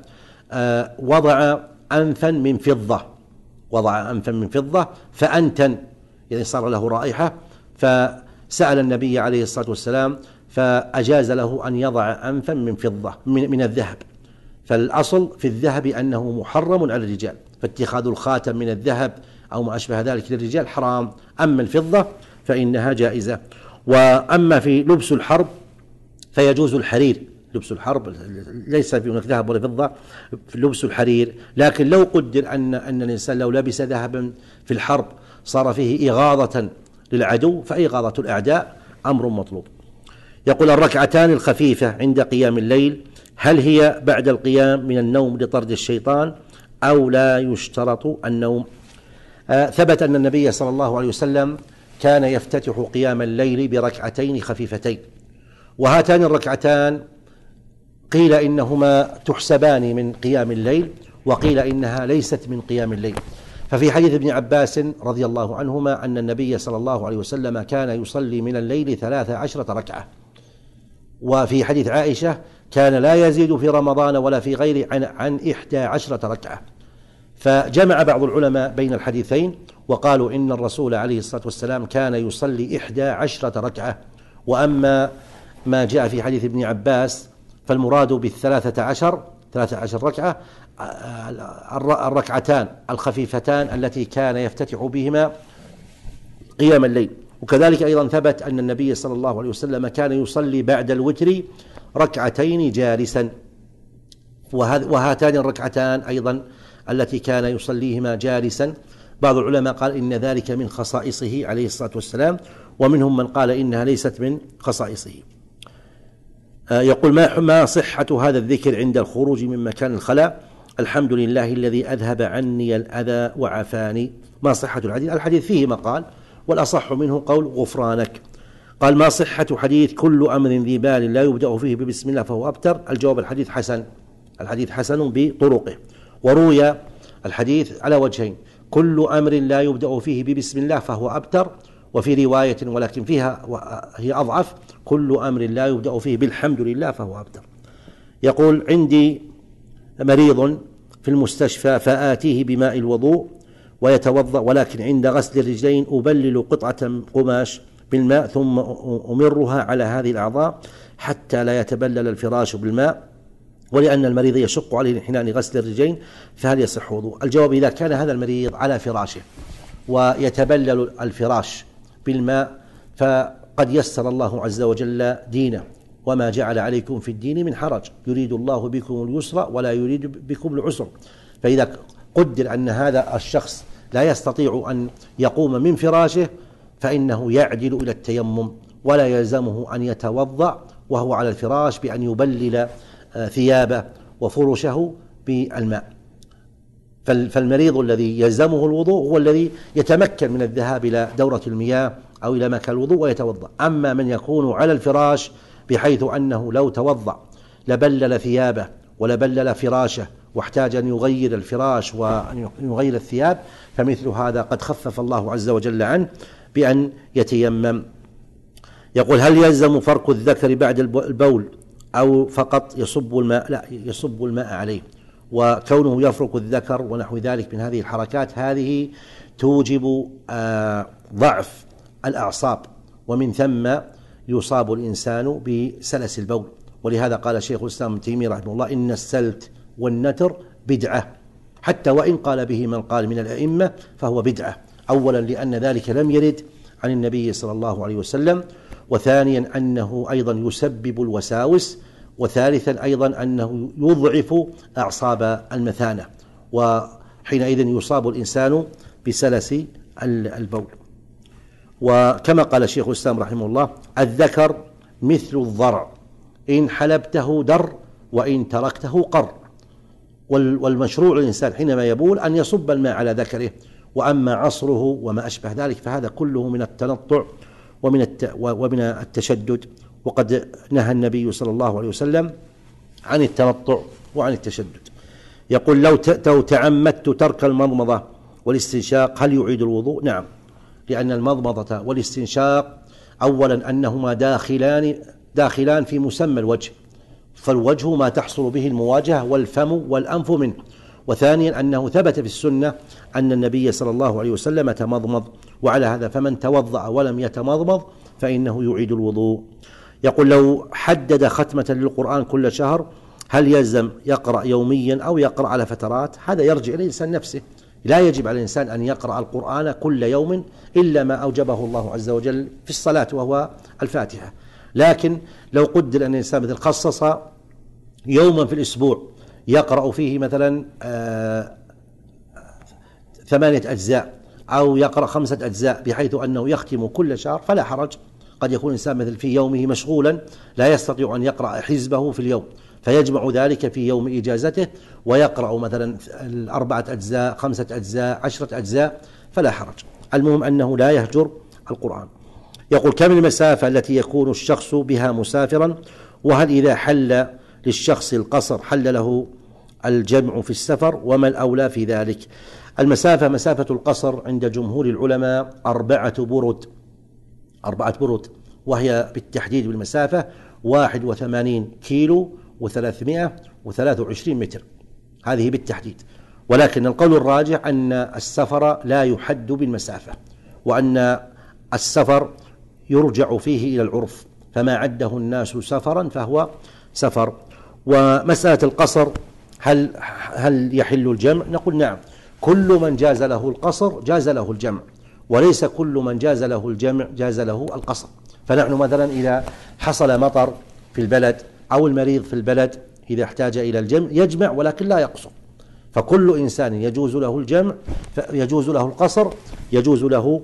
وضع أنفا من فضة وضع أنفا من فضة فأنتن، يعني صار له رائحة، فسأل النبي عليه الصلاة والسلام فأجاز له أن يضع أنفا من فضة من, من الذهب. فالأصل في الذهب أنه محرم على الرجال، فاتخاذ الخاتم من الذهب أو ما أشبه ذلك للرجال حرام، أما الفضة فإنها جائزة. وأما في لبس الحرب فيجوز الحرير، لبس الحرب ليس في هناك ذهب ولا فضة، في لبس الحرير. لكن لو قدر أن أن الإنسان لو لبس ذهبا في الحرب صار فيه إغاظة للعدو، فإغاظة الأعداء أمر مطلوب. يقول الركعتان الخفيفة عند قيام الليل هل هي بعد القيام من النوم لطرد الشيطان أو لا يشترط النوم؟ آه ثبت أن النبي صلى الله عليه وسلم كان يفتتح قيام الليل بركعتين خفيفتين، وهاتان الركعتان قيل إنهما تحسبان من قيام الليل، وقيل إنها ليست من قيام الليل. ففي حديث ابن عباس رضي الله عنهما أن النبي صلى الله عليه وسلم كان يصلي من الليل ثلاث عشرة ركعة، وفي حديث عائشة كان لا يزيد في رمضان ولا في غيره عن, عن إحدى عشرة ركعة. فجمع بعض العلماء بين الحديثين وقالوا إن الرسول عليه الصلاة والسلام كان يصلي إحدى عشرة ركعة. وأما ما جاء في حديث ابن عباس فالمراد بالثلاثة عشر ثلاثة عشر ركعة الركعتان الخفيفتان التي كان يفتتح بهما قيام الليل. وكذلك أيضا ثبت أن النبي صلى الله عليه وسلم كان يصلي بعد الوتر ركعتين جالسا، وهاتان الركعتان أيضا التي كان يصليهما جالسا بعض العلماء قال إن ذلك من خصائصه عليه الصلاة والسلام، ومنهم من قال إنها ليست من خصائصه. يقول ما ما صحة هذا الذكر عند الخروج من مكان الخلاء؟ الحمد لله الذي أذهب عني الأذى وعافاني. ما صحة الحديث؟ الحديث فيه مقال، والأصح منه قول غفرانك. قال ما صحة حديث كل أمر ذي بال لا يبدأ فيه ببسم الله فهو أبتر؟ الجواب الحديث حسن، الحديث حسن بطرقه، وروي الحديث على وجهين، كل أمر لا يبدأ فيه ببسم الله فهو أبتر، وفي رواية ولكن فيها هي أضعف كل أمر لا يبدأ فيه بالحمد لله فهو أبتر. يقول عندي مريض في المستشفى فآتيه بماء الوضوء ويتوضأ، ولكن عند غسل الرجلين أبلل قطعة قماش بالماء ثم أمرها على هذه الأعضاء حتى لا يتبلل الفراش بالماء، ولأن المريض يشق عليه حين غسل الرجلين فهل يصح وضوء؟ الجواب إذا كان هذا المريض على فراشه ويتبلل الفراش بالماء فقد يسر الله عز وجل دينه، وما جعل عليكم في الدين من حرج يريد الله بكم اليسر ولا يريد بكم العسر. فإذا قدر أن هذا الشخص لا يستطيع أن يقوم من فراشه فإنه يعدل إلى التيمم، ولا يلزمه أن يتوضأ وهو على الفراش بأن يبلل ثيابه وفرشه بالماء. فالمريض الذي يلزمه الوضوء هو الذي يتمكن من الذهاب إلى دورة المياه أو إلى مكان الوضوء ويتوضأ. أما من يكون على الفراش بحيث أنه لو توضأ لبلل ثيابه ولبلل فراشه واحتاج أن يغير الفراش وأن يغير الثياب، فمثل هذا قد خفف الله عز وجل عنه بأن يتيمم. يقول هل يلزم فرك الذكر بعد البول أو فقط يصب الماء؟ لا، يصب الماء عليه، وكونه يفرك الذكر ونحو ذلك من هذه الحركات هذه توجب آه ضعف الأعصاب، ومن ثم يصاب الإنسان بسلس البول. ولهذا قال شيخ الإسلام ابن تيمية رحمه الله إن السلت والنتر بدعة، حتى وإن قال به من قال من الأئمة فهو بدعة، أولا لأن ذلك لم يرد عن النبي صلى الله عليه وسلم، وثانيا أنه أيضا يسبب الوساوس، وثالثا أيضا أنه يضعف أعصاب المثانة، وحينئذ يصاب الإنسان بسلس البول. وكما قال شيخ الإسلام رحمه الله الذكر مثل الضرع إن حلبته در وإن تركته قر. والمشروع للإنسان حينما يبول أن يصب الماء على ذكره، وأما عصره وما أشبه ذلك فهذا كله من التنطع ومن ومن التشدد، وقد نهى النبي صلى الله عليه وسلم عن التنطع وعن التشدد. يقول لو تعمدت ترك المضمضة والاستنشاق هل يعيد الوضوء؟ نعم، لأن المضمضة والاستنشاق أولا أنهما داخلان داخلان في مسمى الوجه، فالوجه ما تحصل به المواجهة والفم والأنف منه. وثانيا أنه ثبت في السنة أن النبي صلى الله عليه وسلم تمضمض، وعلى هذا فمن توضأ ولم يتمضمض فإنه يعيد الوضوء. يقول لو حدد ختمة للقرآن كل شهر هل يلزم يقرأ يوميا أو يقرأ على فترات؟ هذا يرجع إلى الإنسان نفسه. لا يجب على الإنسان أن يقرأ القرآن كل يوم إلا ما أوجبه الله عز وجل في الصلاة وهو الفاتحة. لكن لو قدر أن الإنسان مثل خصص يوما في الأسبوع يقرأ فيه مثلا آه ثمانية أجزاء أو يقرأ خمسة أجزاء بحيث أنه يختم كل شهر فلا حرج. قد يكون الإنسان مثل في يومه مشغولا لا يستطيع أن يقرأ حزبه في اليوم، فيجمع ذلك في يوم إجازته ويقرأ مثلا الأربعة أجزاء خمسة أجزاء عشرة أجزاء فلا حرج. المهم أنه لا يهجر القرآن. يقول كم المسافة التي يكون الشخص بها مسافرا؟ وهل إذا حل للشخص القصر حل له الجمع في السفر؟ وما الأولى في ذلك؟ المسافة مسافة القصر عند جمهور العلماء أربعة برد أربعة برد وهي بالتحديد بالمسافة واحد وثمانين كيلو وثلاثمائة وثلاثة وعشرين متر، هذه بالتحديد. ولكن القول الراجح أن السفر لا يحد بالمسافة، وأن السفر يرجع فيه إلى العرف، فما عده الناس سفرا فهو سفر. ومسألة القصر هل هل يحل الجمع؟ نقول نعم، كل من جاز له القصر جاز له الجمع، وليس كل من جاز له الجمع جاز له القصر. فنحن مثلا إذا حصل مطر في البلد أو المريض في البلد إذا احتاج إلى الجمع يجمع ولكن لا يقصر. فكل إنسان يجوز له الجمع يجوز له القصر يجوز له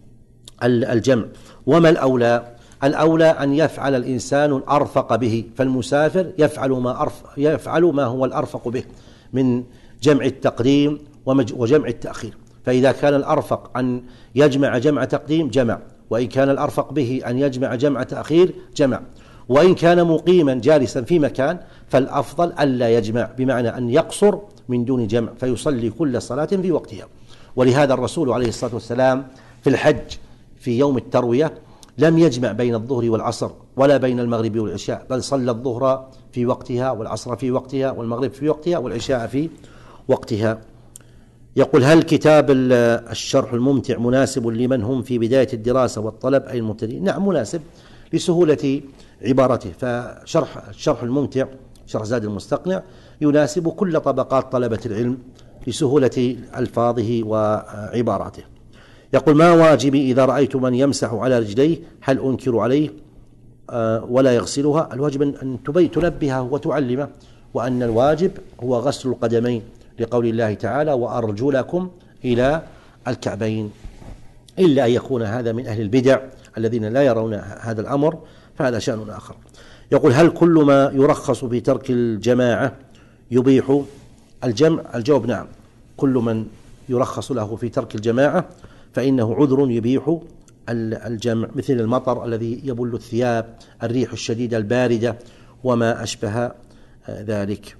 الجمع. وما الأولى؟ الأولى أن يفعل الإنسان الأرفق به، فالمسافر يفعل ما أرف يفعل ما هو الأرفق به من جمع التقديم وجمع التأخير. فإذا كان الأرفق أن يجمع جمع تقديم جمع، وإن كان الأرفق به أن يجمع جمع تأخير جمع، وإن كان مقيما جالسا في مكان فالأفضل ألا يجمع، بمعنى أن يقصر من دون جمع فيصلي كل صلاة في وقتها. ولهذا الرسول عليه الصلاة والسلام في الحج في يوم التروية لم يجمع بين الظهر والعصر ولا بين المغرب والعشاء، بل صلى الظهر في وقتها والعصر في وقتها والمغرب في وقتها والعشاء في وقتها. يقول هل كتاب الشرح الممتع مناسب لمن هم في بداية الدراسة والطلب أي المبتدئين؟ نعم مناسب لسهولة عبارته. فشرح الشرح الممتع شرح زاد المستقنع يناسب كل طبقات طلبة العلم لسهولة ألفاظه وعباراته. يقول ما واجبي إذا رأيت من يمسح على رجليه هل أنكر عليه آه ولا يغسلها؟ الواجب أن تنبهه وتعلمه، وأن الواجب هو غسل القدمين لقول الله تعالى وأرجلكم إلى الكعبين، إلا أن يكون هذا من أهل البدع الذين لا يرون هذا الأمر فهذا شأن آخر. يقول هل كل ما يرخص في ترك الجماعة يبيح الجمع؟ الجواب نعم، كل من يرخص له في ترك الجماعة فإنه عذر يبيح الجمع، مثل المطر الذي يبل الثياب، الريح الشديدة الباردة وما أشبه ذلك.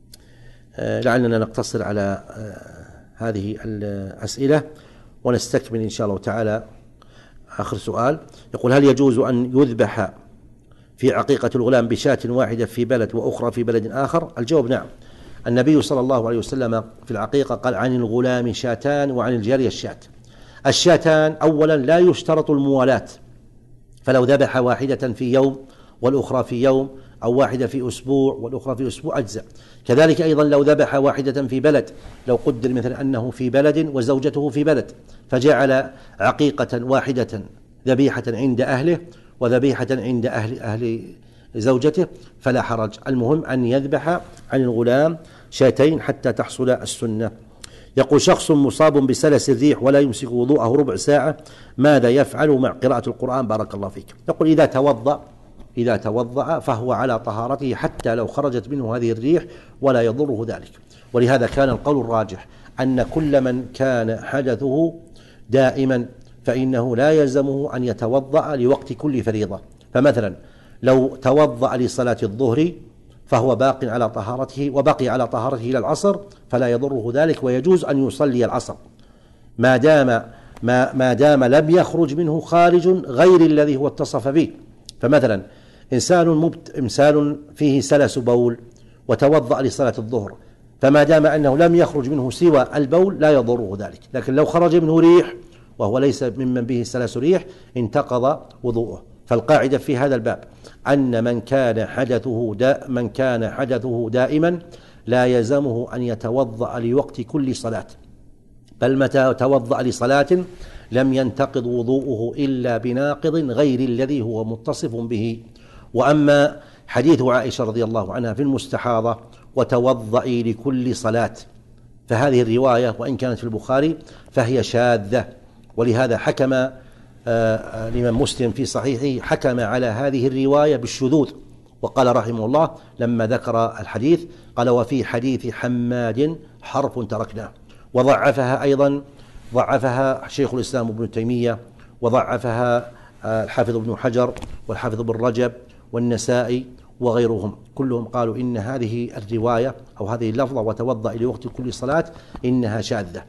لعلنا نقتصر على هذه الأسئلة ونستكمل إن شاء الله تعالى. آخر سؤال يقول هل يجوز أن يذبح في عقيقة الغلام بشاة واحدة في بلد وأخرى في بلد آخر؟ الجواب نعم. النبي صلى الله عليه وسلم في العقيقة قال عن الغلام شاتان وعن الجارية الشاة. الشاتان أولا لا يشترط الموالاة، فلو ذبح واحدة في يوم والأخرى في يوم أو واحدة في أسبوع والأخرى في أسبوع أجزاء. كذلك أيضا لو ذبح واحدة في بلد، لو قدر مثلا أنه في بلد وزوجته في بلد فجعل عقيقة واحدة ذبيحة عند أهله وذبيحة عند أهل, أهل زوجته فلا حرج. المهم أن يذبح عن الغلام شاتين حتى تحصل السنة. يقول شخص مصاب بسلس الريح ولا يمسك وضوءه ربع ساعة ماذا يفعل مع قراءة القرآن؟ بارك الله فيك. يقول إذا توضأ إذا توضأ فهو على طهارته حتى لو خرجت منه هذه الريح ولا يضره ذلك. ولهذا كان القول الراجح أن كل من كان حدثه دائما فإنه لا يلزمه أن يتوضأ لوقت كل فريضة. فمثلا لو توضأ لصلاة الظهر فهو باق على طهارته وبقي على طهارته إلى العصر فلا يضره ذلك، ويجوز أن يصلي العصر ما دام ما, ما دام لم يخرج منه خارج غير الذي هو اتصف به. فمثلا إنسان, مبت... إنسان فيه سلس بول وتوضأ لصلاة الظهر، فما دام أنه لم يخرج منه سوى البول لا يضره ذلك، لكن لو خرج منه ريح وهو ليس ممن به سلس ريح انتقض وضوءه. فالقاعدة في هذا الباب أن من كان حدثه دا من كان حدثه دائما لا يلزمه أن يتوضأ لوقت كل صلاة، بل متى توضأ لصلاة لم ينتقض وضوءه إلا بناقض غير الذي هو متصف به. وأما حديث عائشة رضي الله عنها في المستحاضة وتوضئي لكل صلاة، فهذه الرواية وإن كانت في البخاري فهي شاذة، ولهذا حكم الإمام مسلم في صحيحه حكم على هذه الرواية بالشذوذ، وقال رحمه الله لما ذكر الحديث قال وفي حديث حماد حرف تركناه. وضعفها أيضا ضعفها شيخ الإسلام ابن تيمية، وضعفها الحافظ ابن حجر والحافظ ابن رجب والنسائي وغيرهم، كلهم قالوا إن هذه الرواية أو هذه اللفظة وتوضأ لوقت كل صلاة إنها شاذة.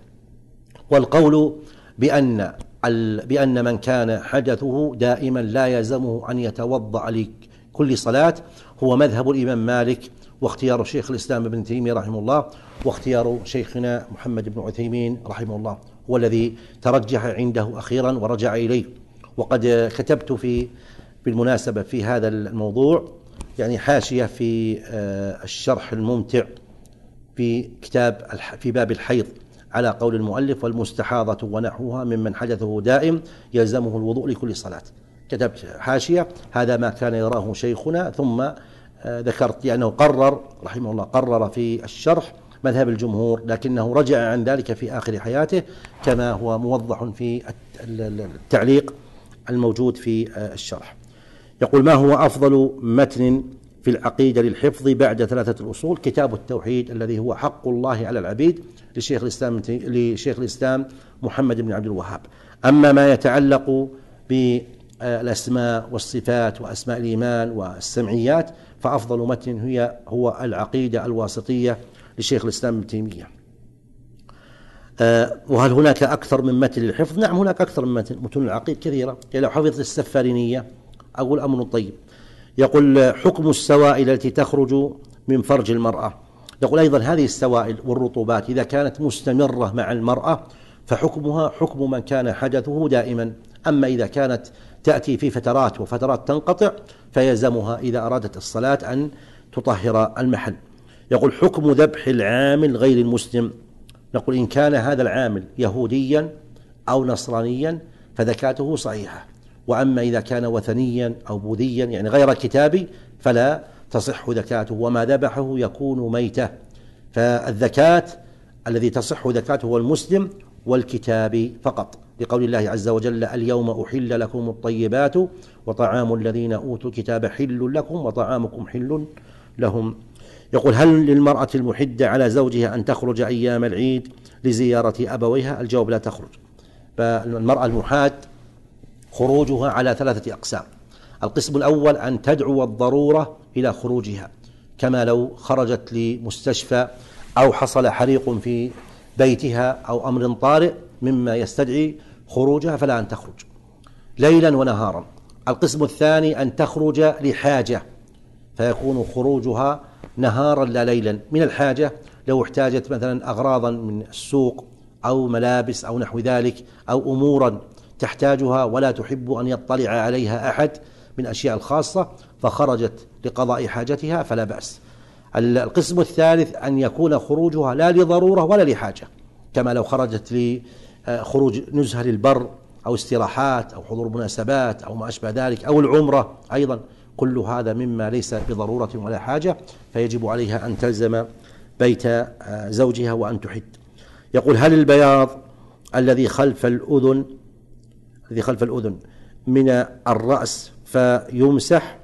والقول بأن بأن من كان حدثه دائما لا يلزمه أن يتوضأ لكل صلاة هو مذهب الإمام مالك، واختيار شيخ الإسلام ابن تيمية رحمه الله، واختيار شيخنا محمد بن عثيمين رحمه الله هو الذي ترجح عنده أخيرا ورجع إليه. وقد كتبت في بالمناسبة في هذا الموضوع يعني حاشية في الشرح الممتع في كتاب في باب الحيض على قول المؤلف والمستحاضة ونحوها ممن حدثه دائم يلزمه الوضوء لكل صلاة. كتبت حاشية هذا ما كان يراه شيخنا، ثم ذكرت لأنه يعني قرر رحمه الله قرر في الشرح مذهب الجمهور، لكنه رجع عن ذلك في آخر حياته كما هو موضح في التعليق الموجود في الشرح. يقول ما هو أفضل متن في العقيدة للحفظ بعد ثلاثة الأصول؟ كتاب التوحيد الذي هو حق الله على العبيد لشيخ الإسلام لشيخ الإسلام محمد بن عبد الوهاب. أما ما يتعلق بالأسماء والصفات وأسماء الإيمان والسمعيات فأفضل متن هي هو العقيدة الواسطية لشيخ الإسلام ابن تيمية. أه وهل هناك أكثر من متن للحفظ؟ نعم هناك أكثر من متن، متن العقيدة كثيرة. يعني لو حفظت السفارينية أقول أمر طيب. يقول حكم السوائل التي تخرج من فرج المرأة. يقول أيضا هذه السوائل والرطوبات إذا كانت مستمرة مع المرأة فحكمها حكم من كان حدثه دائما، أما إذا كانت تأتي في فترات وفترات تنقطع فيلزمها إذا أرادت الصلاة أن تطهر المحل. يقول حكم ذبح العامل غير المسلم. نقول إن كان هذا العامل يهوديا أو نصرانيا فذكاته صحيحة، وأما إذا كان وثنيا أو بوذيا يعني غير كتابي فلا تصح ذكاته، وما ذبحه يكون ميتة. فالذكاة الذي تصح ذكاته هو المسلم والكتابي فقط، لقول الله عز وجل اليوم أحل لكم الطيبات وطعام الذين أوتوا الكتاب حل لكم وطعامكم حل لهم. يقول هل للمرأة المحدة على زوجها أن تخرج أيام العيد لزيارة أبويها؟ الجواب لا تخرج. فالمرأة المحاد خروجها على ثلاثة أقسام. القسم الأول أن تدعو الضرورة إلى خروجها، كما لو خرجت لمستشفى أو حصل حريق في بيتها أو أمر طارئ مما يستدعي خروجها فلا أن تخرج ليلا ونهارا. القسم الثاني أن تخرج لحاجة فيكون خروجها نهارا لا ليلا. من الحاجة لو احتاجت مثلا أغراضا من السوق أو ملابس أو نحو ذلك أو أمورا تحتاجها ولا تحب أن يطلع عليها أحد من أشياء الخاصة فخرجت لقضاء حاجتها فلا بأس. القسم الثالث أن يكون خروجها لا لضرورة ولا لحاجة، كما لو خرجت لخروج نزهة للبر أو استراحات أو حضور مناسبات أو ما أشبه ذلك أو العمرة أيضا، كل هذا مما ليس بضرورة ولا حاجة فيجب عليها أن تلزم بيت زوجها وأن تحد. يقول هل البياض الذي خلف الأذن الذي خلف الأذن من الرأس فيمسح؟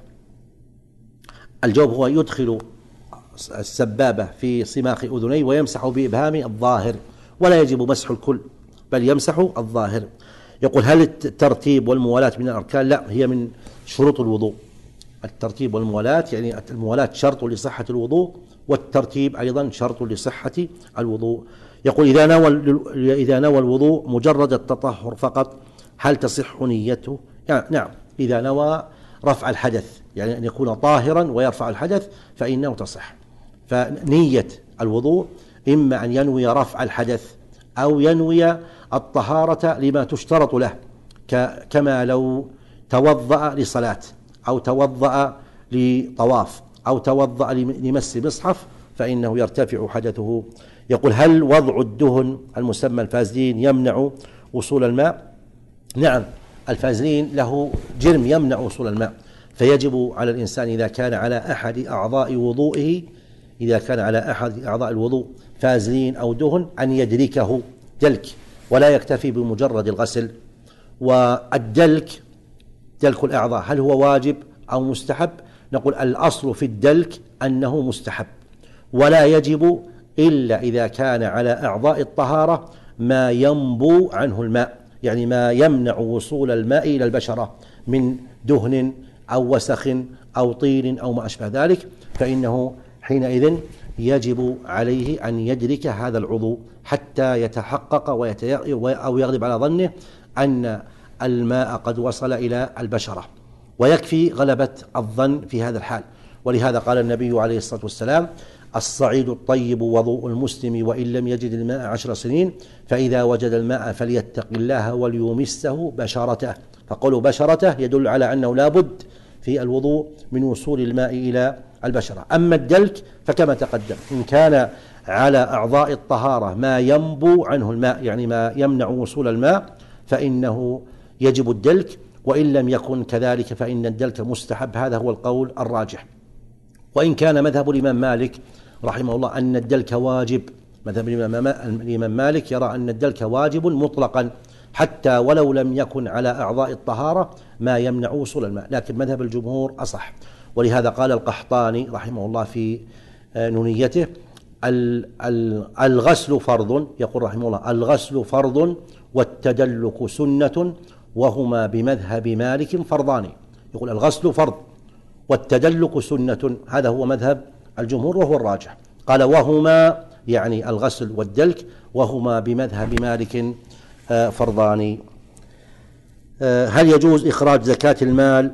الجواب هو يدخل السبابة في صماخ أذنيه ويمسح بإبهام الظاهر، ولا يجب مسح الكل بل يمسح الظاهر. يقول هل الترتيب والموالاة من الأركان؟ لا، هي من شروط الوضوء. الترتيب والموالاة يعني الموالاة شرط لصحة الوضوء، والترتيب أيضا شرط لصحة الوضوء. يقول إذا نوى إذا نوى الوضوء مجرد التطهر فقط هل تصح نيته؟ يعني نعم، إذا نوى رفع الحدث، يعني أن يكون طاهرا ويرفع الحدث فإنه تصح. فنية الوضوء إما أن ينوي رفع الحدث أو ينوي الطهارة لما تشترط له، كما لو توضأ لصلاة أو توضأ لطواف أو توضأ لمس مصحف فإنه يرتفع حدثه. يقول: هل وضع الدهن المسمى الفازلين يمنع وصول الماء؟ نعم، الفازلين له جرم يمنع وصول الماء، فيجب على الإنسان إذا كان على أحد أعضاء وضوئه إذا كان على أحد أعضاء الوضوء فازلين أو دهن أن يدلكه دلك، ولا يكتفي بمجرد الغسل. والدلك، دلك الأعضاء، هل هو واجب أو مستحب؟ نقول الأصل في الدلك أنه مستحب، ولا يجب إلا إذا كان على أعضاء الطهارة ما ينبو عنه الماء، يعني ما يمنع وصول الماء إلى البشرة من دهن أو وسخ أو طين أو ما أشبه ذلك، فإنه حينئذ يجب عليه أن يدرك هذا العضو حتى يتحقق أو يغلب على ظنه أن الماء قد وصل إلى البشرة، ويكفي غلبة الظن في هذا الحال. ولهذا قال النبي عليه الصلاة والسلام: الصعيد الطيب وضوء المسلم وإن لم يجد الماء عشر سنين، فإذا وجد الماء فليتق الله وليمسه بشرته. فقولوا بشرته يدل على أنه لا بد في الوضوء من وصول الماء إلى البشرة. أما الدلك فكما تقدم، إن كان على أعضاء الطهارة ما ينبو عنه الماء، يعني ما يمنع وصول الماء، فإنه يجب الدلك، وإن لم يكن كذلك فإن الدلك مستحب. هذا هو القول الراجح. وإن كان مذهب الإمام مالك رحمه الله أن الدلك واجب، مذهب الإمام مالك يرى أن الدلك واجب مطلقا حتى ولو لم يكن على أعضاء الطهارة ما يمنع وصول الماء، لكن مذهب الجمهور أصح. ولهذا قال القحطاني رحمه الله في نونيته: الغسل فرض، يقول رحمه الله: الغسل فرض والتدلك سنة وهما بمذهب مالك فرضان. يقول الغسل فرض والتدلك سنة، هذا هو مذهب الجمهور وهو الراجح. قال وهما، يعني الغسل والدلك، وهما بمذهب مالك فرضان. هل يجوز إخراج زكاة المال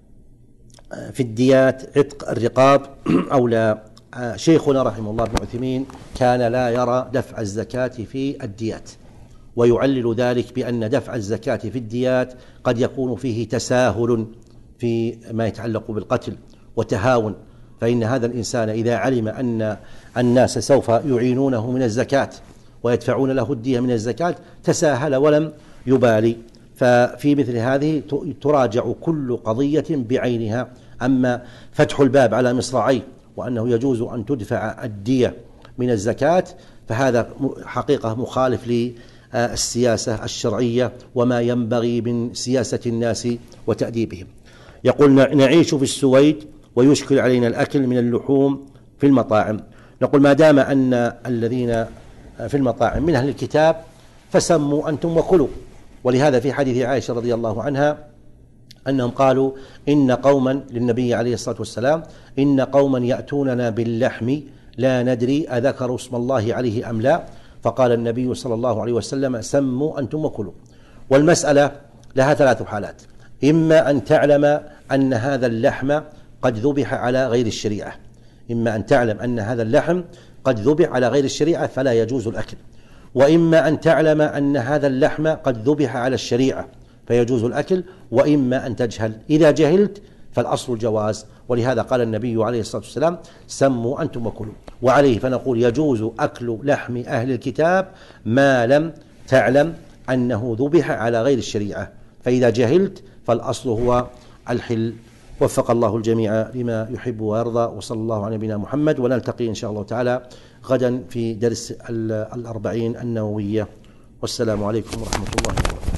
في الديات عتق الرقاب أو لا؟ شيخنا رحمه الله ابن عثيمين كان لا يرى دفع الزكاة في الديات، ويعلل ذلك بأن دفع الزكاة في الديات قد يكون فيه تساهل في ما يتعلق بالقتل وتهاون، فإن هذا الإنسان إذا علم أن الناس سوف يعينونه من الزكاة ويدفعون له الدية من الزكاة تساهل ولم يبالي. ففي مثل هذه تراجع كل قضية بعينها. أما فتح الباب على مصراعي وأنه يجوز أن تدفع الدية من الزكاة فهذا حقيقة مخالف للسياسة الشرعية وما ينبغي من سياسة الناس وتأديبهم. يقول نعيش في السويد ويشكل علينا الأكل من اللحوم في المطاعم. نقول ما دام أن الذين في المطاعم من أهل الكتاب فسموا أنتم وكلوا. ولهذا في حديث عائشة رضي الله عنها أنهم قالوا إن قوما للنبي عليه الصلاة والسلام إن قوما يأتوننا باللحم لا ندري أذكروا اسم الله عليه أم لا، فقال النبي صلى الله عليه وسلم سموا أنتم وكلوا. والمسألة لها ثلاث حالات: إما أن تعلم أن هذا اللحم قد ذبح على غير الشريعة، إما أن تعلم أن هذا اللحم قد ذبح على غير الشريعة فلا يجوز الأكل، وإما أن تعلم أن هذا اللحم قد ذبح على الشريعة فيجوز الأكل، وإما أن تجهل. إذا جهلت فالأصل الجواز، ولهذا قال النبي عليه الصلاة والسلام سموا أنتم وكلوا. وعليه فنقول يجوز أكل لحم أهل الكتاب ما لم تعلم أنه ذبح على غير الشريعة، فإذا جهلت فالأصل هو الحل. وفق الله الجميع لما يحب ويرضى، وصلى الله على نبينا محمد. ونلتقي إن شاء الله تعالى غدا في درس الأربعين النووية. والسلام عليكم ورحمة الله وبركاته.